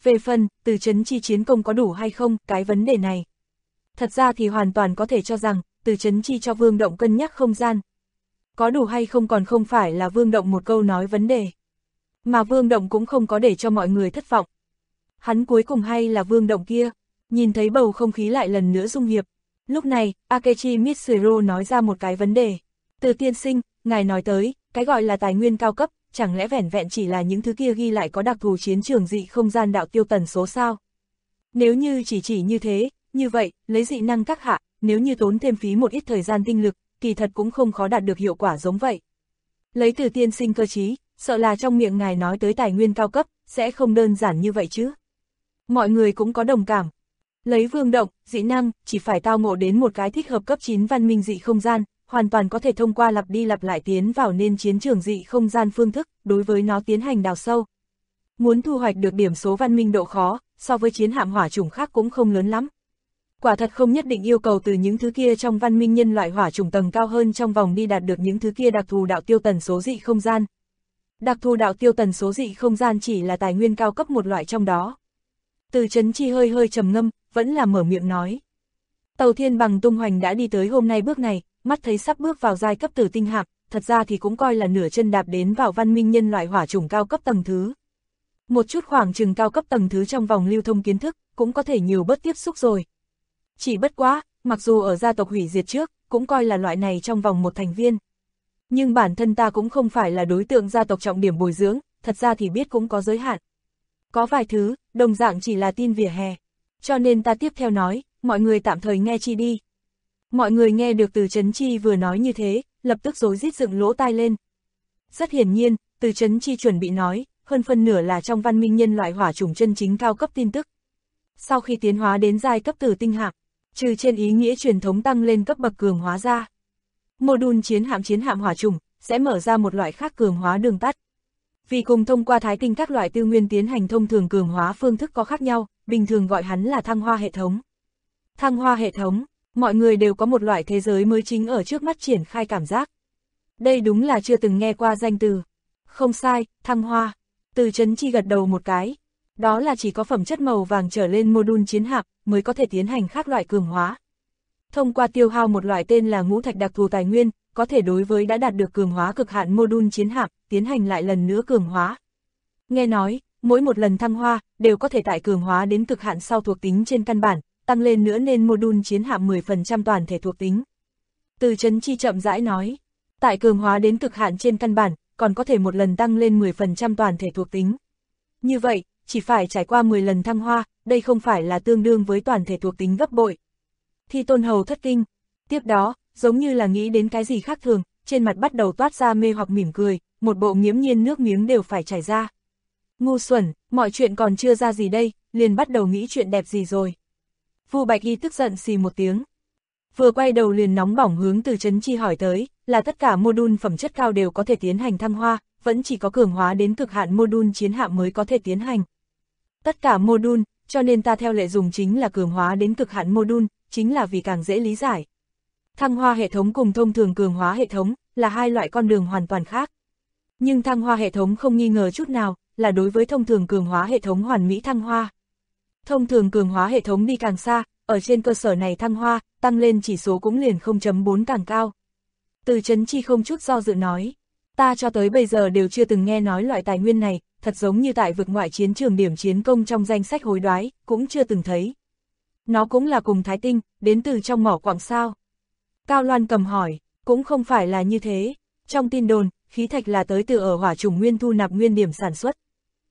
Về phần, Từ Chấn Chi chiến công có đủ hay không, cái vấn đề này. Thật ra thì hoàn toàn có thể cho rằng, Từ Chấn Chi cho Vương Động cân nhắc không gian. Có đủ hay không còn không phải là Vương Động một câu nói vấn đề. Mà Vương Động cũng không có để cho mọi người thất vọng. Hắn cuối cùng hay là Vương Động kia, nhìn thấy bầu không khí lại lần nữa dung hiệp. Lúc này, Akechi Mitsuru nói ra một cái vấn đề. Từ tiên sinh, ngài nói tới, cái gọi là tài nguyên cao cấp, chẳng lẽ vẻn vẹn chỉ là những thứ kia ghi lại có đặc thù chiến trường dị không gian đạo tiêu tần số sao? Nếu như chỉ như thế, như vậy, lấy dị năng các hạ, nếu như tốn thêm phí một ít thời gian tinh lực, kỳ thật cũng không khó đạt được hiệu quả giống vậy. Lấy Từ tiên sinh cơ trí, sợ là trong miệng ngài nói tới tài nguyên cao cấp, sẽ không đơn giản như vậy chứ. Mọi người cũng có đồng cảm. Lấy Vương Động, dị năng, chỉ phải tao ngộ đến một cái thích hợp cấp 9 văn minh dị không gian, hoàn toàn có thể thông qua lặp đi lặp lại tiến vào nên chiến trường dị không gian phương thức, đối với nó tiến hành đào sâu. Muốn thu hoạch được điểm số văn minh độ khó, so với chiến hạm hỏa chủng khác cũng không lớn lắm. Quả thật không nhất định yêu cầu từ những thứ kia trong văn minh nhân loại hỏa chủng tầng cao hơn trong vòng đi đạt được những thứ kia đặc thù đạo tiêu tần số dị không gian. Đặc thù đạo tiêu tần số dị không gian chỉ là tài nguyên cao cấp một loại trong đó. Từ Chấn Chi hơi trầm ngâm, vẫn là mở miệng nói. Tàu Thiên Bằng tung hoành đã đi tới hôm nay bước này, mắt thấy sắp bước vào giai cấp tử tinh hạm, thật ra thì cũng coi là nửa chân đạp đến vào văn minh nhân loại hỏa chủng cao cấp tầng thứ. Một chút khoảng chừng cao cấp tầng thứ trong vòng lưu thông kiến thức, cũng có thể nhiều bớt tiếp xúc rồi. Chỉ bất quá, mặc dù ở gia tộc hủy diệt trước, cũng coi là loại này trong vòng một thành viên. Nhưng bản thân ta cũng không phải là đối tượng gia tộc trọng điểm bồi dưỡng, thật ra thì biết cũng có giới hạn. Có vài thứ, đồng dạng chỉ là tin vỉa hè. Cho nên ta tiếp theo nói, mọi người tạm thời nghe chi đi. Mọi người nghe được Từ Chấn Chi vừa nói như thế, lập tức rối rít dựng lỗ tai lên. Rất hiển nhiên, Từ Chấn Chi chuẩn bị nói, hơn phân nửa là trong văn minh nhân loại hỏa chủng chân chính cao cấp tin tức. Sau khi tiến hóa đến giai cấp tử tinh hạm, trừ trên ý nghĩa truyền thống tăng lên cấp bậc cường hóa ra, module chiến hạm hỏa chủng sẽ mở ra một loại khác cường hóa đường tắt. Vì cùng thông qua thái tinh các loại tư nguyên tiến hành thông thường cường hóa phương thức có khác nhau, bình thường gọi hắn là thăng hoa hệ thống. Thăng hoa hệ thống, mọi người đều có một loại thế giới mới chính ở trước mắt triển khai cảm giác. Đây đúng là chưa từng nghe qua danh từ. Không sai, thăng hoa. Từ Chấn Chi gật đầu một cái. Đó là chỉ có phẩm chất màu vàng trở lên module chiến hạm mới có thể tiến hành khác loại cường hóa. Thông qua tiêu hao một loại tên là ngũ thạch đặc thù tài nguyên, có thể đối với đã đạt được cường hóa cực hạn module chiến hạm, tiến hành lại lần nữa cường hóa. Nghe nói, mỗi một lần thăng hoa, đều có thể tại cường hóa đến cực hạn sau thuộc tính trên căn bản, tăng lên nữa nên module chiến hạm 10% toàn thể thuộc tính. Từ Chấn Chi chậm rãi nói, tại cường hóa đến cực hạn trên căn bản, còn có thể một lần tăng lên 10% toàn thể thuộc tính. Như vậy, chỉ phải trải qua 10 lần thăng hoa, đây không phải là tương đương với toàn thể thuộc tính gấp bội. Thi Tôn Hầu thất kinh. Tiếp đó, giống như là nghĩ đến cái gì khác thường, trên mặt bắt đầu toát ra mê hoặc mỉm cười, một bộ nghiễm nhiên nước miếng đều phải chảy ra. Ngu xuẩn, mọi chuyện còn chưa ra gì đây, liền bắt đầu nghĩ chuyện đẹp gì rồi. Vu Bạch Y tức giận xì một tiếng. Vừa quay đầu liền nóng bỏng hướng Từ Chấn Chi hỏi tới, là tất cả module phẩm chất cao đều có thể tiến hành thăng hoa, vẫn chỉ có cường hóa đến cực hạn module chiến hạm mới có thể tiến hành. Tất cả module, cho nên ta theo lệ dùng chính là cường hóa đến cực hạn module, chính là vì càng dễ lý giải. Thăng hoa hệ thống cùng thông thường cường hóa hệ thống là hai loại con đường hoàn toàn khác. Nhưng thăng hoa hệ thống không nghi ngờ chút nào là đối với thông thường cường hóa hệ thống hoàn mỹ thăng hoa. Thông thường cường hóa hệ thống đi càng xa, ở trên cơ sở này thăng hoa, tăng lên chỉ số cũng liền 0.4 càng cao. Từ Chấn Chi không chút do dự nói, ta cho tới bây giờ đều chưa từng nghe nói loại tài nguyên này, thật giống như tại vực ngoại chiến trường điểm chiến công trong danh sách hối đoái, cũng chưa từng thấy. Nó cũng là cùng thái tinh, đến từ trong mỏ quặng sao? Cao Loan Cầm hỏi, cũng không phải là như thế. Trong tin đồn, khí thạch là tới từ ở hỏa chủng nguyên thu nạp nguyên điểm sản xuất.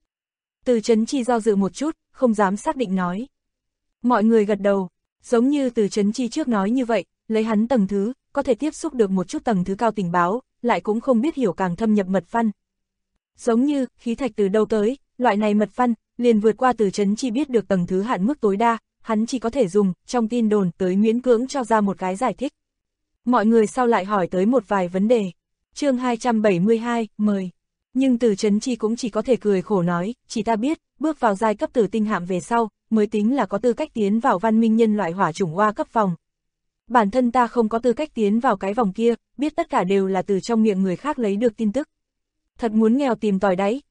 Từ Chấn Chi do dự một chút, không dám xác định nói. Mọi người gật đầu, giống như Từ Chấn Chi trước nói như vậy, lấy hắn tầng thứ, có thể tiếp xúc được một chút tầng thứ cao tình báo, lại cũng không biết hiểu càng thâm nhập mật văn. Giống như, khí thạch từ đâu tới, loại này mật văn, liền vượt qua Từ Chấn Chi biết được tầng thứ hạn mức tối đa, hắn chỉ có thể dùng, trong tin đồn tới miễn cưỡng cho ra một cái giải thích. Mọi người sau lại hỏi tới một vài vấn đề. Chương 272, mời. Nhưng Từ Chấn Chi cũng chỉ có thể cười khổ nói, chỉ ta biết, bước vào giai cấp tử tinh hạm về sau, mới tính là có tư cách tiến vào văn minh nhân loại hỏa chủng oa cấp vòng. Bản thân ta không có tư cách tiến vào cái vòng kia, biết tất cả đều là từ trong miệng người khác lấy được tin tức. Thật muốn nghèo tìm tòi đáy,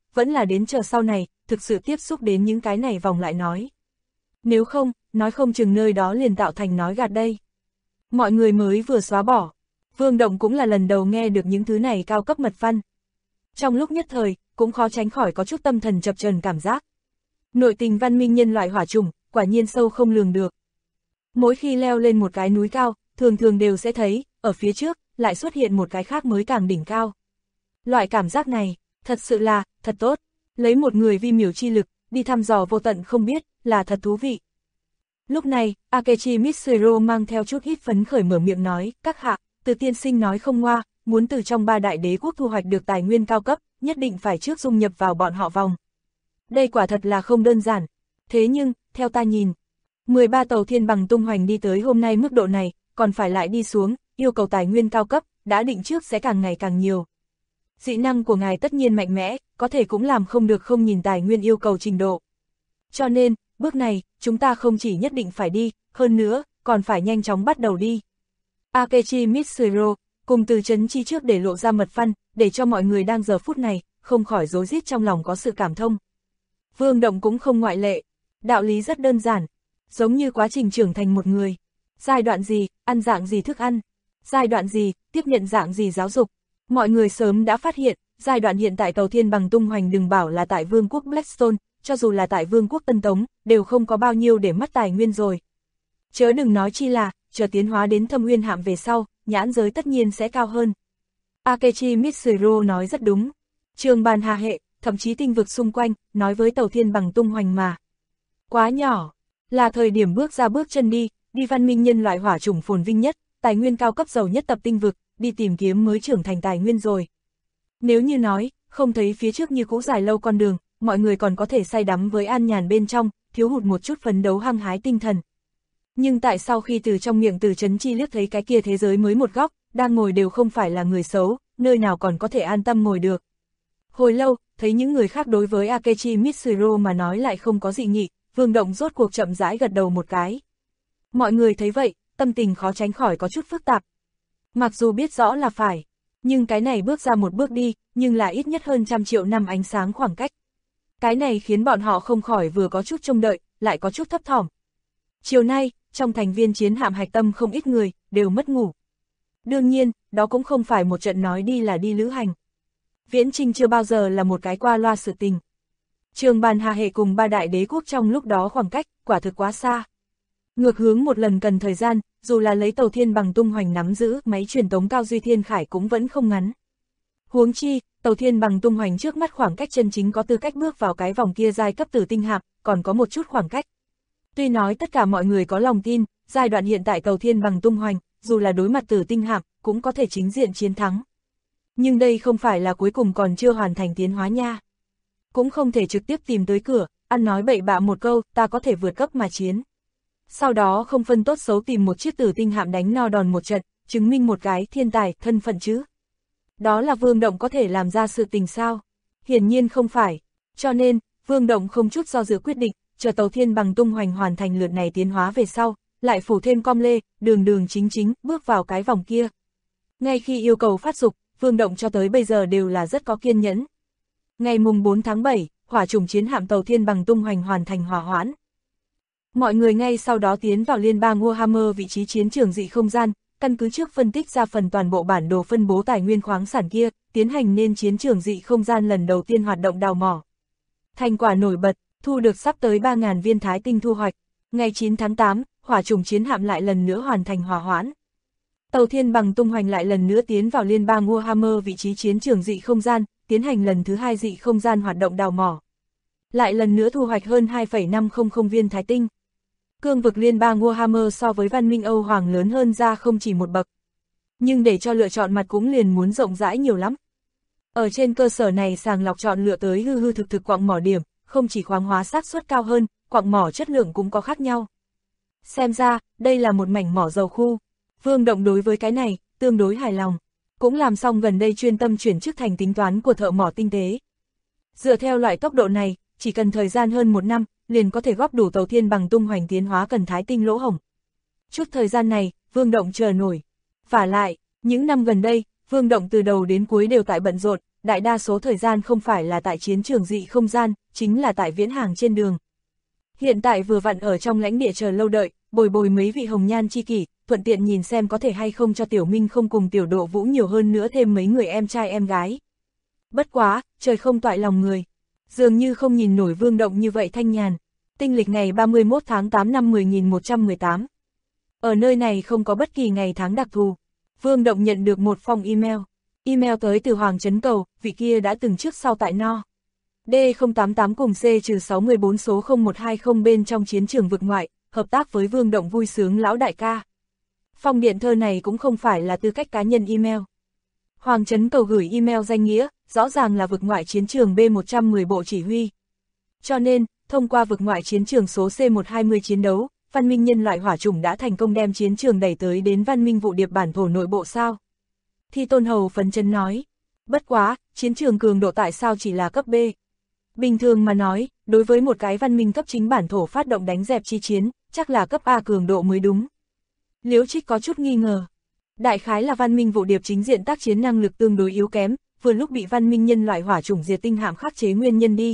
vẫn là đến chờ sau này, thực sự tiếp xúc đến những cái này vòng lại nói. Nếu không, nói không chừng nơi đó liền tạo thành nói gạt đây. Mọi người mới vừa xóa bỏ. Vương Động cũng là lần đầu nghe được những thứ này cao cấp mật văn. Trong lúc nhất thời, cũng khó tránh khỏi có chút tâm thần chập chờn cảm giác. Nội tình văn minh nhân loại hỏa trùng, quả nhiên sâu không lường được. Mỗi khi leo lên một cái núi cao, thường thường đều sẽ thấy, ở phía trước, lại xuất hiện một cái khác mới càng đỉnh cao. Loại cảm giác này, thật sự là, thật tốt. Lấy một người vi miểu chi lực, đi thăm dò vô tận không biết, là thật thú vị. Lúc này, Akechi Mitsuhiro mang theo chút ít phấn khởi mở miệng nói, các hạ, từ tiên sinh nói không ngoa, muốn từ trong 3 đại đế quốc thu hoạch được tài nguyên cao cấp, nhất định phải trước dung nhập vào bọn họ vòng. Đây quả thật là không đơn giản. Thế nhưng, theo ta nhìn, 13 tàu thiên bằng tung hoành đi tới hôm nay mức độ này, còn phải lại đi xuống, yêu cầu tài nguyên cao cấp, đã định trước sẽ càng ngày càng nhiều. Dị năng của ngài tất nhiên mạnh mẽ, có thể cũng làm không được không nhìn tài nguyên yêu cầu trình độ. Cho nên, bước này, chúng ta không chỉ nhất định phải đi, hơn nữa, còn phải nhanh chóng bắt đầu đi. Akechi Mitsuhiro, cùng từ chấn chi trước để lộ ra mật văn, để cho mọi người đang giờ phút này, không khỏi rối rít trong lòng có sự cảm thông. Vương Động cũng không ngoại lệ, đạo lý rất đơn giản, giống như quá trình trưởng thành một người. Giai đoạn gì, ăn dạng gì thức ăn, giai đoạn gì, tiếp nhận dạng gì giáo dục. Mọi người sớm đã phát hiện, giai đoạn hiện tại tàu thiên bằng tung hoành đừng bảo là tại Vương quốc Blackstone, cho dù là tại Vương quốc Tân Tống, đều không có bao nhiêu để mất tài nguyên rồi. Chớ đừng nói chi là, chờ tiến hóa đến thâm uyên hạm về sau, nhãn giới tất nhiên sẽ cao hơn. Akechi Mitsuhiro nói rất đúng. Trường bàn hà hệ, thậm chí tinh vực xung quanh, nói với tàu thiên bằng tung hoành mà. Quá nhỏ, là thời điểm bước ra bước chân đi, đi văn minh nhân loại hỏa chủng phồn vinh nhất, tài nguyên cao cấp giàu nhất tập tinh vực, đi tìm kiếm mới trưởng thành tài nguyên rồi. Nếu như nói, không thấy phía trước như cũ dài lâu con đường, mọi người còn có thể say đắm với an nhàn bên trong, thiếu hụt một chút phấn đấu hăng hái tinh thần. Nhưng tại sao khi từ trong miệng từ chấn chi liếc thấy cái kia thế giới mới một góc, đang ngồi đều không phải là người xấu, nơi nào còn có thể an tâm ngồi được. Hồi lâu, thấy những người khác đối với Akechi Mitsuhiro mà nói lại không có dị nghị, Vương Động rốt cuộc chậm rãi gật đầu một cái. Mọi người thấy vậy, tâm tình khó tránh khỏi có chút phức tạp. Mặc dù biết rõ là phải, nhưng cái này bước ra một bước đi, nhưng là ít nhất hơn 100 triệu năm ánh sáng khoảng cách. Cái này khiến bọn họ không khỏi vừa có chút trông đợi, lại có chút thấp thỏm. Chiều nay, trong thành viên chiến hạm hạch tâm không ít người, đều mất ngủ. Đương nhiên, đó cũng không phải một trận nói đi là đi lữ hành. Viễn Trinh chưa bao giờ là một cái qua loa sự tình. Trường bàn hà hệ cùng 3 đại đế quốc trong lúc đó khoảng cách, quả thực quá xa. Ngược hướng một lần cần thời gian, dù là lấy tàu thiên bằng tung hoành nắm giữ, máy truyền tống cao duy thiên khải cũng vẫn không ngắn. Huống chi, tàu thiên bằng tung hoành trước mắt khoảng cách chân chính có tư cách bước vào cái vòng kia giai cấp tử tinh hạm, còn có một chút khoảng cách. Tuy nói tất cả mọi người có lòng tin, giai đoạn hiện tại tàu thiên bằng tung hoành, dù là đối mặt tử tinh hạm, cũng có thể chính diện chiến thắng. Nhưng đây không phải là cuối cùng còn chưa hoàn thành tiến hóa nha. Cũng không thể trực tiếp tìm tới cửa, ăn nói bậy bạ một câu, ta có thể vượt cấp mà chiến. Sau đó không phân tốt xấu tìm một chiếc tử tinh hạm đánh no đòn một trận, chứng minh một cái thiên tài, thân phận chứ. Đó là Vương Động có thể làm ra sự tình sao? Hiển nhiên không phải. Cho nên, Vương Động không chút do dự quyết định, chờ tàu thiên bằng tung hoành hoàn thành lượt này tiến hóa về sau, lại phủ thêm com lê, đường chính chính, bước vào cái vòng kia. Ngay khi yêu cầu phát dục, Vương Động cho tới bây giờ đều là rất có kiên nhẫn. Ngày mùng 4 tháng 7, hỏa chủng chiến hạm tàu thiên bằng tung hoành hoàn thành hỏa hoãn. Mọi người ngay sau đó tiến vào liên bang Warhammer vị trí chiến trường dị không gian, căn cứ trước phân tích ra phần toàn bộ bản đồ phân bố tài nguyên khoáng sản kia, tiến hành nên chiến trường dị không gian lần đầu tiên hoạt động đào mỏ. Thành quả nổi bật, thu được sắp tới 3.000 viên thái tinh thu hoạch. Ngày 9 tháng 8, hỏa chủng chiến hạm lại lần nữa hoàn thành hỏa hoãn. Tàu thiên bằng tung hoành lại lần nữa tiến vào liên bang Warhammer vị trí chiến trường dị không gian, tiến hành lần thứ 2 dị không gian hoạt động đào mỏ. Lại lần nữa thu hoạch hơn 2,500 viên thái tinh. Cương vực liên bang Warhammer so với văn minh Âu Hoàng lớn hơn ra không chỉ một bậc. Nhưng để cho lựa chọn mặt cũng liền muốn rộng rãi nhiều lắm. Ở trên cơ sở này sàng lọc chọn lựa tới hư thực quặng mỏ điểm, không chỉ khoáng hóa xác suất cao hơn, quặng mỏ chất lượng cũng có khác nhau. Xem ra, đây là một mảnh mỏ dầu khu. Vương Động đối với cái này, tương đối hài lòng. Cũng làm xong gần đây chuyên tâm chuyển chức thành tính toán của thợ mỏ tinh tế. Dựa theo loại tốc độ này, chỉ cần thời gian hơn 1 năm, liền có thể góp đủ tàu thiên bằng tung hoành tiến hóa cần thái tinh lỗ hổng. Chút thời gian này, Vương Động chờ nổi. Vả lại, những năm gần đây, Vương Động từ đầu đến cuối đều tại bận rộn, đại đa số thời gian không phải là tại chiến trường dị không gian, chính là tại viễn hàng trên đường. Hiện tại vừa vặn ở trong lãnh địa chờ lâu đợi, bồi mấy vị hồng nhan chi kỷ, thuận tiện nhìn xem có thể hay không cho Tiểu Minh không cùng Tiểu Độ Vũ nhiều hơn nữa thêm mấy người em trai em gái. Bất quá, trời không toại lòng người. Dường như không nhìn nổi Vương Động như vậy thanh nhàn. Tinh lịch ngày 31 tháng 8 năm 10.118. Ở nơi này không có bất kỳ ngày tháng đặc thù. Vương Động nhận được một phong email. Email tới từ Hoàng Trấn Cầu, vị kia đã từng trước sau tại No. D088 cùng C-64 số 0120 bên trong chiến trường vực ngoại, hợp tác với Vương Động vui sướng lão đại ca. Phong điện thơ này cũng không phải là tư cách cá nhân email. Hoàng Trấn Cầu gửi email danh nghĩa, rõ ràng là vực ngoại chiến trường B110 bộ chỉ huy. Cho nên, thông qua vực ngoại chiến trường số C120 chiến đấu, văn minh nhân loại hỏa chủng đã thành công đem chiến trường đẩy tới đến văn minh vụ điệp bản thổ nội bộ sao. Thi Tôn Hầu phấn chấn nói, bất quá, chiến trường cường độ tại sao chỉ là cấp B. Bình thường mà nói, đối với một cái văn minh cấp chính bản thổ phát động đánh dẹp chi chiến, chắc là cấp A cường độ mới đúng. Liễu Trích có chút nghi ngờ. Đại khái là văn minh vụ điệp chính diện tác chiến năng lực tương đối yếu kém, vừa lúc bị văn minh nhân loại hỏa chủng diệt tinh hạm khắc chế nguyên nhân đi.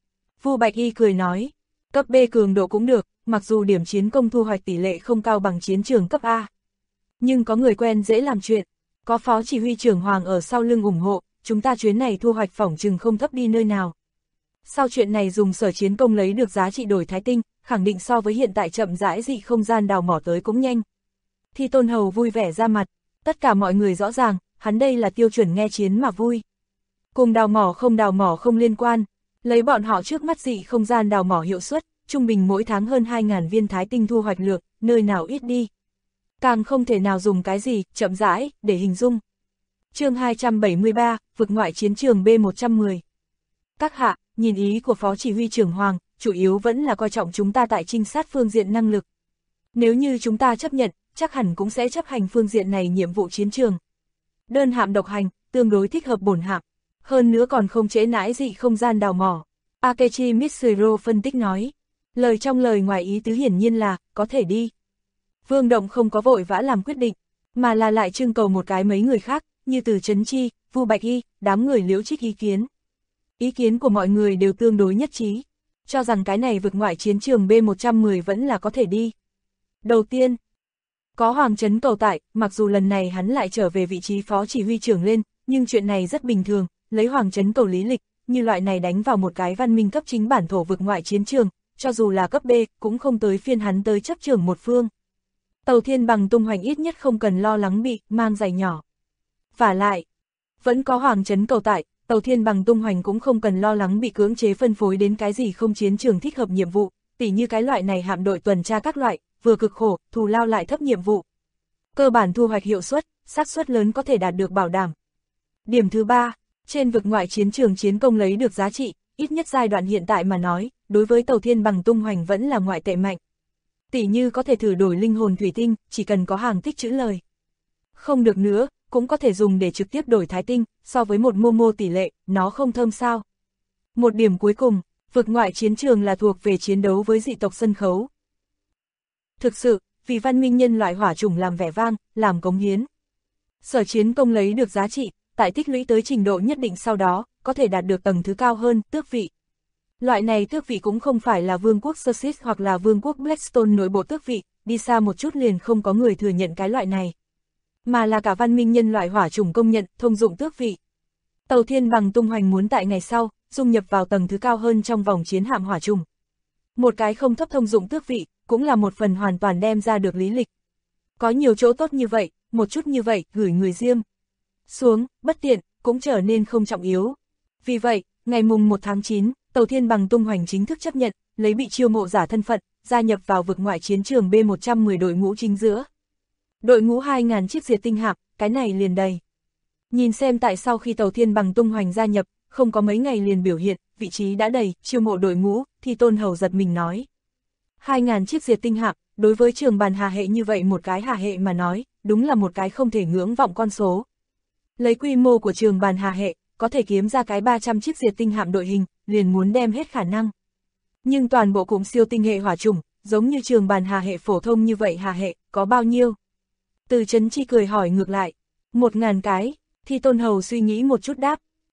Vu Bạch Y cười nói, cấp B cường độ cũng được, mặc dù điểm chiến công thu hoạch tỷ lệ không cao bằng chiến trường cấp A. Nhưng có người quen dễ làm chuyện, có phó chỉ huy trưởng Hoàng ở sau lưng ủng hộ, chúng ta chuyến này thu hoạch phỏng chừng không thấp đi nơi nào. Sau chuyện này dùng sở chiến công lấy được giá trị đổi thái tinh, khẳng định so với hiện tại chậm rãi dị không gian đào mỏ tới cũng nhanh. Thi Tôn Hầu vui vẻ ra mặt, tất cả mọi người rõ ràng, hắn đây là tiêu chuẩn nghe chiến mà vui. Cùng đào mỏ không liên quan, lấy bọn họ trước mắt dị không gian đào mỏ hiệu suất, trung bình mỗi tháng hơn 2.000 viên thái tinh thu hoạch lượng, nơi nào ít đi. Càng không thể nào dùng cái gì, chậm rãi, để hình dung. Chương 273, vực ngoại chiến trường B110. Các hạ, nhìn ý của Phó Chỉ huy trưởng Hoàng, chủ yếu vẫn là coi trọng chúng ta tại trinh sát phương diện năng lực. Nếu như chúng ta chấp nhận, chắc hẳn cũng sẽ chấp hành phương diện này nhiệm vụ chiến trường. Đơn hạm độc hành, tương đối thích hợp bổn hạm. Hơn nữa còn không trễ nãi dị không gian đào mỏ. Akechi Mitsuro phân tích nói. Lời trong lời ngoài ý tứ hiển nhiên là, có thể đi. Vương Động không có vội vã làm quyết định, mà là lại trưng cầu một cái mấy người khác, như Từ Trấn Chi, Vu Bạch Y, đám người Liễu Trích ý kiến. Ý kiến của mọi người đều tương đối nhất trí, cho rằng cái này vực ngoại chiến trường B110 vẫn là có thể đi. Đầu tiên, có Hoàng Trấn Cầu tại, mặc dù lần này hắn lại trở về vị trí phó chỉ huy trưởng lên, nhưng chuyện này rất bình thường, lấy Hoàng Trấn Cầu lý lịch, như loại này đánh vào một cái văn minh cấp chính bản thổ vực ngoại chiến trường, cho dù là cấp B, cũng không tới phiên hắn tới chấp trưởng một phương. Tàu Thiên Bằng tung hoành ít nhất không cần lo lắng bị mang giày nhỏ. Vả lại, vẫn có Hoàng Trấn Cầu tại, Tàu Thiên Bằng tung hoành cũng không cần lo lắng bị cưỡng chế phân phối đến cái gì không chiến trường thích hợp nhiệm vụ, tỉ như cái loại này hạm đội tuần tra các loại, vừa cực khổ, thù lao lại thấp nhiệm vụ. Cơ bản thu hoạch hiệu suất, xác suất lớn có thể đạt được bảo đảm. Điểm thứ 3, trên vực ngoại chiến trường chiến công lấy được giá trị, ít nhất giai đoạn hiện tại mà nói, đối với Tàu Thiên Bằng tung hoành vẫn là ngoại tệ mạnh. Tỉ như có thể thử đổi linh hồn thủy tinh, chỉ cần có hàng tích trữ lời. Không được nữa, cũng có thể dùng để trực tiếp đổi thái tinh, so với một mô tỷ lệ, nó không thơm sao. Một điểm cuối cùng, vực ngoại chiến trường là thuộc về chiến đấu với dị tộc sân khấu. Thực sự, vì văn minh nhân loại hỏa chủng làm vẻ vang, làm cống hiến. Sở chiến công lấy được giá trị, tại tích lũy tới trình độ nhất định sau đó, có thể đạt được tầng thứ cao hơn, tước vị. Loại này tước vị cũng không phải là vương quốc Sussex hoặc là vương quốc Blackstone nội bộ tước vị, đi xa một chút liền không có người thừa nhận cái loại này. Mà là cả văn minh nhân loại hỏa chủng công nhận, thông dụng tước vị. Tàu Thiên Bằng tung hoành muốn tại ngày sau, dung nhập vào tầng thứ cao hơn trong vòng chiến hạm hỏa chủng. Một cái không thấp thông dụng tước vị, cũng là một phần hoàn toàn đem ra được lý lịch. Có nhiều chỗ tốt như vậy, một chút như vậy, gửi người riêng xuống, bất tiện, cũng trở nên không trọng yếu. Vì vậy, ngày mùng 1 tháng 9, Tàu Thiên Bằng tung hoành chính thức chấp nhận, lấy bị chiêu mộ giả thân phận, gia nhập vào vực ngoại chiến trường B110 đội ngũ chính giữa. Đội ngũ 2.000 chiếc diệt tinh hạm, cái này liền đầy. Nhìn xem tại sao khi Tàu Thiên Bằng tung hoành gia nhập, không có mấy ngày liền biểu hiện, vị trí đã đầy, chiêu mộ đội ngũ, thì Tôn Hầu giật mình nói. 2.000 chiếc diệt tinh hạm, đối với trường bàn hà hệ như vậy một cái hà hệ mà nói, đúng là một cái không thể ngưỡng vọng con số. Lấy quy mô của trường bàn hà hệ, có thể kiếm ra cái 300 chiếc diệt tinh hạm đội hình, liền muốn đem hết khả năng. Nhưng toàn bộ cụm siêu tinh hệ hỏa chủng, giống như trường bàn hà hệ phổ thông như vậy hà hệ, có bao nhiêu? Từ Trấn Chi cười hỏi ngược lại, 1.000 cái, thì Tôn Hầu suy nghĩ một chút đáp,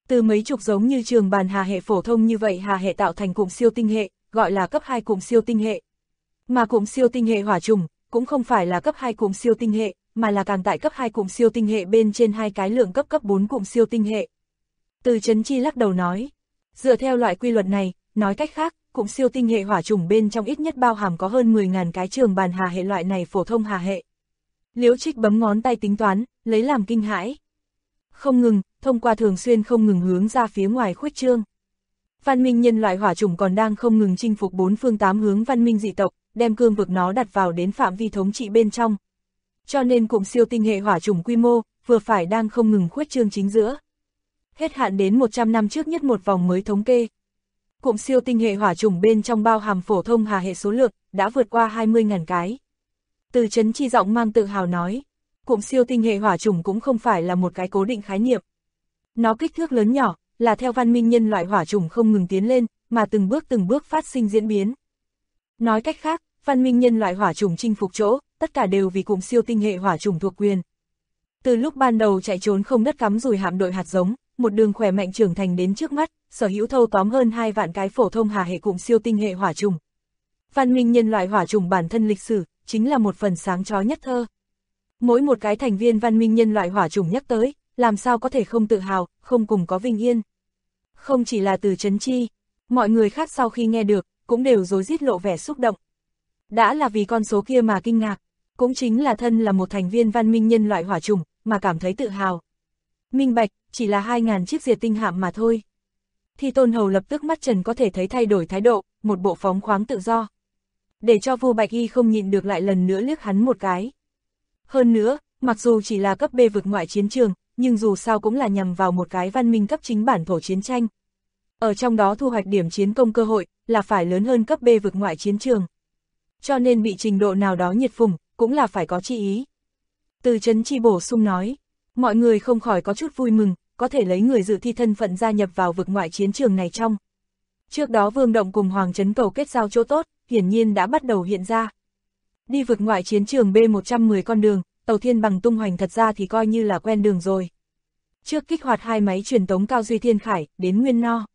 Từ mấy chục giống như trường bàn hà hệ phổ thông như vậy hà hệ tạo thành cụm siêu tinh hệ, gọi là cấp 2 cụm siêu tinh hệ. Mà cụm siêu tinh hệ hỏa trùng cũng không phải là cấp 2 cụm siêu tinh hệ, mà là càng tại cấp 2 cụm siêu tinh hệ bên trên hai cái lượng cấp 4 cụm siêu tinh hệ. Từ Chấn Chi lắc đầu nói, dựa theo loại quy luật này, nói cách khác, cụm siêu tinh hệ hỏa trùng bên trong ít nhất bao hàm có hơn 10.000 cái trường bàn hà hệ loại này phổ thông hà hệ. Liễu Trích bấm ngón tay tính toán, lấy làm kinh hãi. Không ngừng, thông qua thường xuyên không ngừng hướng ra phía ngoài khuếch trương. Văn minh nhân loại hỏa trùng còn đang không ngừng chinh phục bốn phương tám hướng văn minh dị tộc, đem cương vực nó đặt vào đến phạm vi thống trị bên trong. Cho nên cụm siêu tinh hệ hỏa trùng quy mô, vừa phải đang không ngừng khuếch trương chính giữa. Hết hạn đến 100 năm trước nhất một vòng mới thống kê. Cụm siêu tinh hệ hỏa trùng bên trong bao hàm phổ thông hà hệ số lượng, đã vượt qua 20.000 cái. Từ Chấn Chi giọng mang tự hào nói, cụm siêu tinh hệ hỏa trùng cũng không phải là một cái cố định khái niệm. Nó kích thước lớn nhỏ, là theo văn minh nhân loại hỏa trùng không ngừng tiến lên, mà từng bước phát sinh diễn biến. Nói cách khác, văn minh nhân loại hỏa trùng chinh phục chỗ, tất cả đều vì cụm siêu tinh hệ hỏa trùng thuộc quyền. Từ lúc ban đầu chạy trốn không đất cắm rùi hạm đội hạt giống, một đường khỏe mạnh trưởng thành đến trước mắt, sở hữu thâu tóm hơn 2 vạn cái phổ thông hà hệ cụm siêu tinh hệ hỏa trùng. Văn minh nhân loại hỏa trùng bản thân lịch sử, chính là một phần sáng chói nhất thơ. Mỗi một cái thành viên văn minh nhân loại hỏa trùng nhắc tới, làm sao có thể không tự hào, không cùng có vinh yên. Không chỉ là Từ Chấn Chi, mọi người khác sau khi nghe được, cũng đều rối rít lộ vẻ xúc động. Đã là vì con số kia mà kinh ngạc, cũng chính là thân là một thành viên văn minh nhân loại hỏa trùng, mà cảm thấy tự hào. Minh bạch, chỉ là 2.000 chiếc diệt tinh hạm mà thôi. Thì Tôn Hầu lập tức mắt trần có thể thấy thay đổi thái độ, một bộ phóng khoáng tự do. Để cho Vu Bạch Y không nhịn được lại lần nữa liếc hắn một cái. Hơn nữa, mặc dù chỉ là cấp B vực ngoại chiến trường, nhưng dù sao cũng là nhằm vào một cái văn minh cấp chính bản thổ chiến tranh. Ở trong đó thu hoạch điểm chiến công cơ hội, là phải lớn hơn cấp B vực ngoại chiến trường. Cho nên bị trình độ nào đó nhiệt phùng, cũng là phải có chi ý. Từ Chấn Chi bổ sung nói, mọi người không khỏi có chút vui mừng, có thể lấy người dự thi thân phận gia nhập vào vực ngoại chiến trường này trong. Trước đó Vương Động cùng Hoàng Trấn Cầu kết giao chỗ tốt, hiển nhiên đã bắt đầu hiện ra. Đi vực ngoại chiến trường B110 con đường, tàu Thiên Bằng tung hoành thật ra thì coi như là quen đường rồi. Trước kích hoạt 2 máy truyền tống Cao Duy Thiên Khải, đến Nguyên No.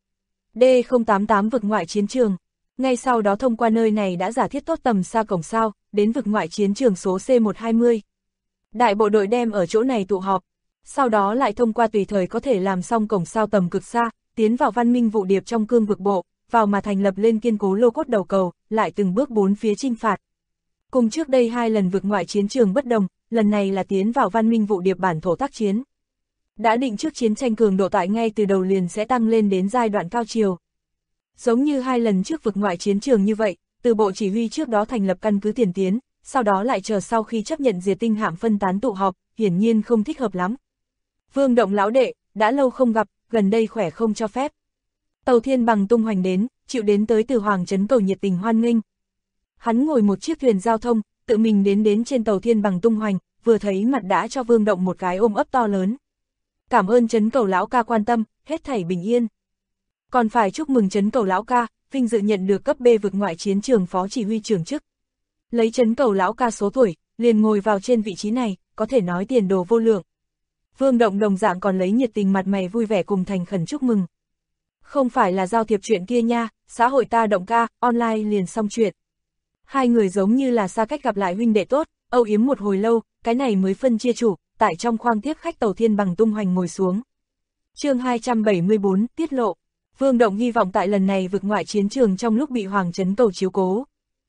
D088 vực ngoại chiến trường. Ngay sau đó thông qua nơi này đã giả thiết tốt tầm xa cổng sao, đến vực ngoại chiến trường số C120. Đại bộ đội đem ở chỗ này tụ họp, sau đó lại thông qua tùy thời có thể làm xong cổng sao tầm cực xa, tiến vào văn minh vụ điệp trong cương vực bộ, vào mà thành lập lên kiên cố lô cốt đầu cầu, lại từng bước bốn phía chinh phạt. Cùng trước đây 2 lần vực ngoại chiến trường bất đồng, lần này là tiến vào văn minh vụ điệp bản thổ tác chiến. Đã định trước chiến tranh cường độ tại ngay từ đầu liền sẽ tăng lên đến giai đoạn cao chiều. Giống như 2 lần trước vực ngoại chiến trường như vậy, từ bộ chỉ huy trước đó thành lập căn cứ tiền tiến, sau đó lại chờ sau khi chấp nhận diệt tinh hạm phân tán tụ họp, hiển nhiên không thích hợp lắm. Vương Động lão đệ, đã lâu không gặp, gần đây khỏe không cho phép. Tàu Thiên Bằng tung hoành đến, chịu đến tới từ Hoàng Trấn Cầu nhiệt tình hoan nghênh. Hắn ngồi một chiếc thuyền giao thông, tự mình đến trên tàu Thiên Bằng tung hoành, vừa thấy mặt đã cho Vương Động một cái ôm ấp to lớn. Cảm ơn Trấn Cầu lão ca quan tâm, hết thảy bình yên. Còn phải chúc mừng Trấn Cầu lão ca, vinh dự nhận được cấp B vực ngoại chiến trường phó chỉ huy trưởng chức. Lấy Trấn Cầu lão ca số tuổi, liền ngồi vào trên vị trí này, có thể nói tiền đồ vô lượng. Vương Động đồng dạng còn lấy nhiệt tình mặt mày vui vẻ cùng thành khẩn chúc mừng. Không phải là giao thiệp chuyện kia nha, xã hội ta Động ca, online liền xong chuyện. Hai người giống như là xa cách gặp lại huynh đệ tốt, âu yếm một hồi lâu, cái này mới phân chia chủ, tại trong khoang tiếp khách tàu Thiên Bằng tung hoành ngồi xuống. Chương 274, tiết lộ. Vương Động hy vọng tại lần này vực ngoại chiến trường trong lúc bị Hoàng Trấn Cầu chiếu cố.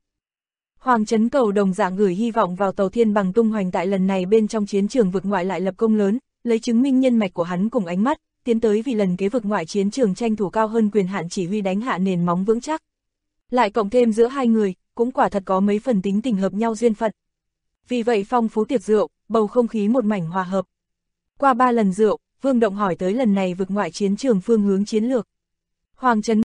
Hoàng Trấn Cầu đồng dạng gửi hy vọng vào tàu Thiên Bằng tung hoành tại lần này bên trong chiến trường vực ngoại lại lập công lớn, lấy chứng minh nhân mạch của hắn cùng ánh mắt, tiến tới vì lần kế vực ngoại chiến trường tranh thủ cao hơn quyền hạn chỉ huy đánh hạ nền móng vững chắc. Lại cộng thêm giữa hai người, cũng quả thật có mấy phần tính tình hợp nhau duyên phận. Vì vậy phong phú tiệc rượu, bầu không khí một mảnh hòa hợp. Qua 3 lần rượu, Vương Động hỏi tới lần này vực ngoại chiến trường phương hướng chiến lược. Hoàng Trấn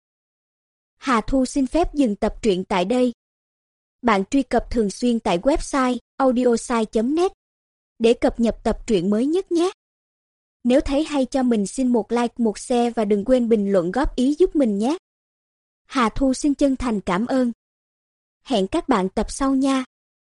Hà Thu xin phép dừng tập truyện tại đây. Bạn truy cập thường xuyên tại website audiosai.net để cập nhật tập truyện mới nhất nhé. Nếu thấy hay cho mình xin một like, một share và đừng quên bình luận góp ý giúp mình nhé. Hà Thu xin chân thành cảm ơn. Hẹn các bạn tập sau nha.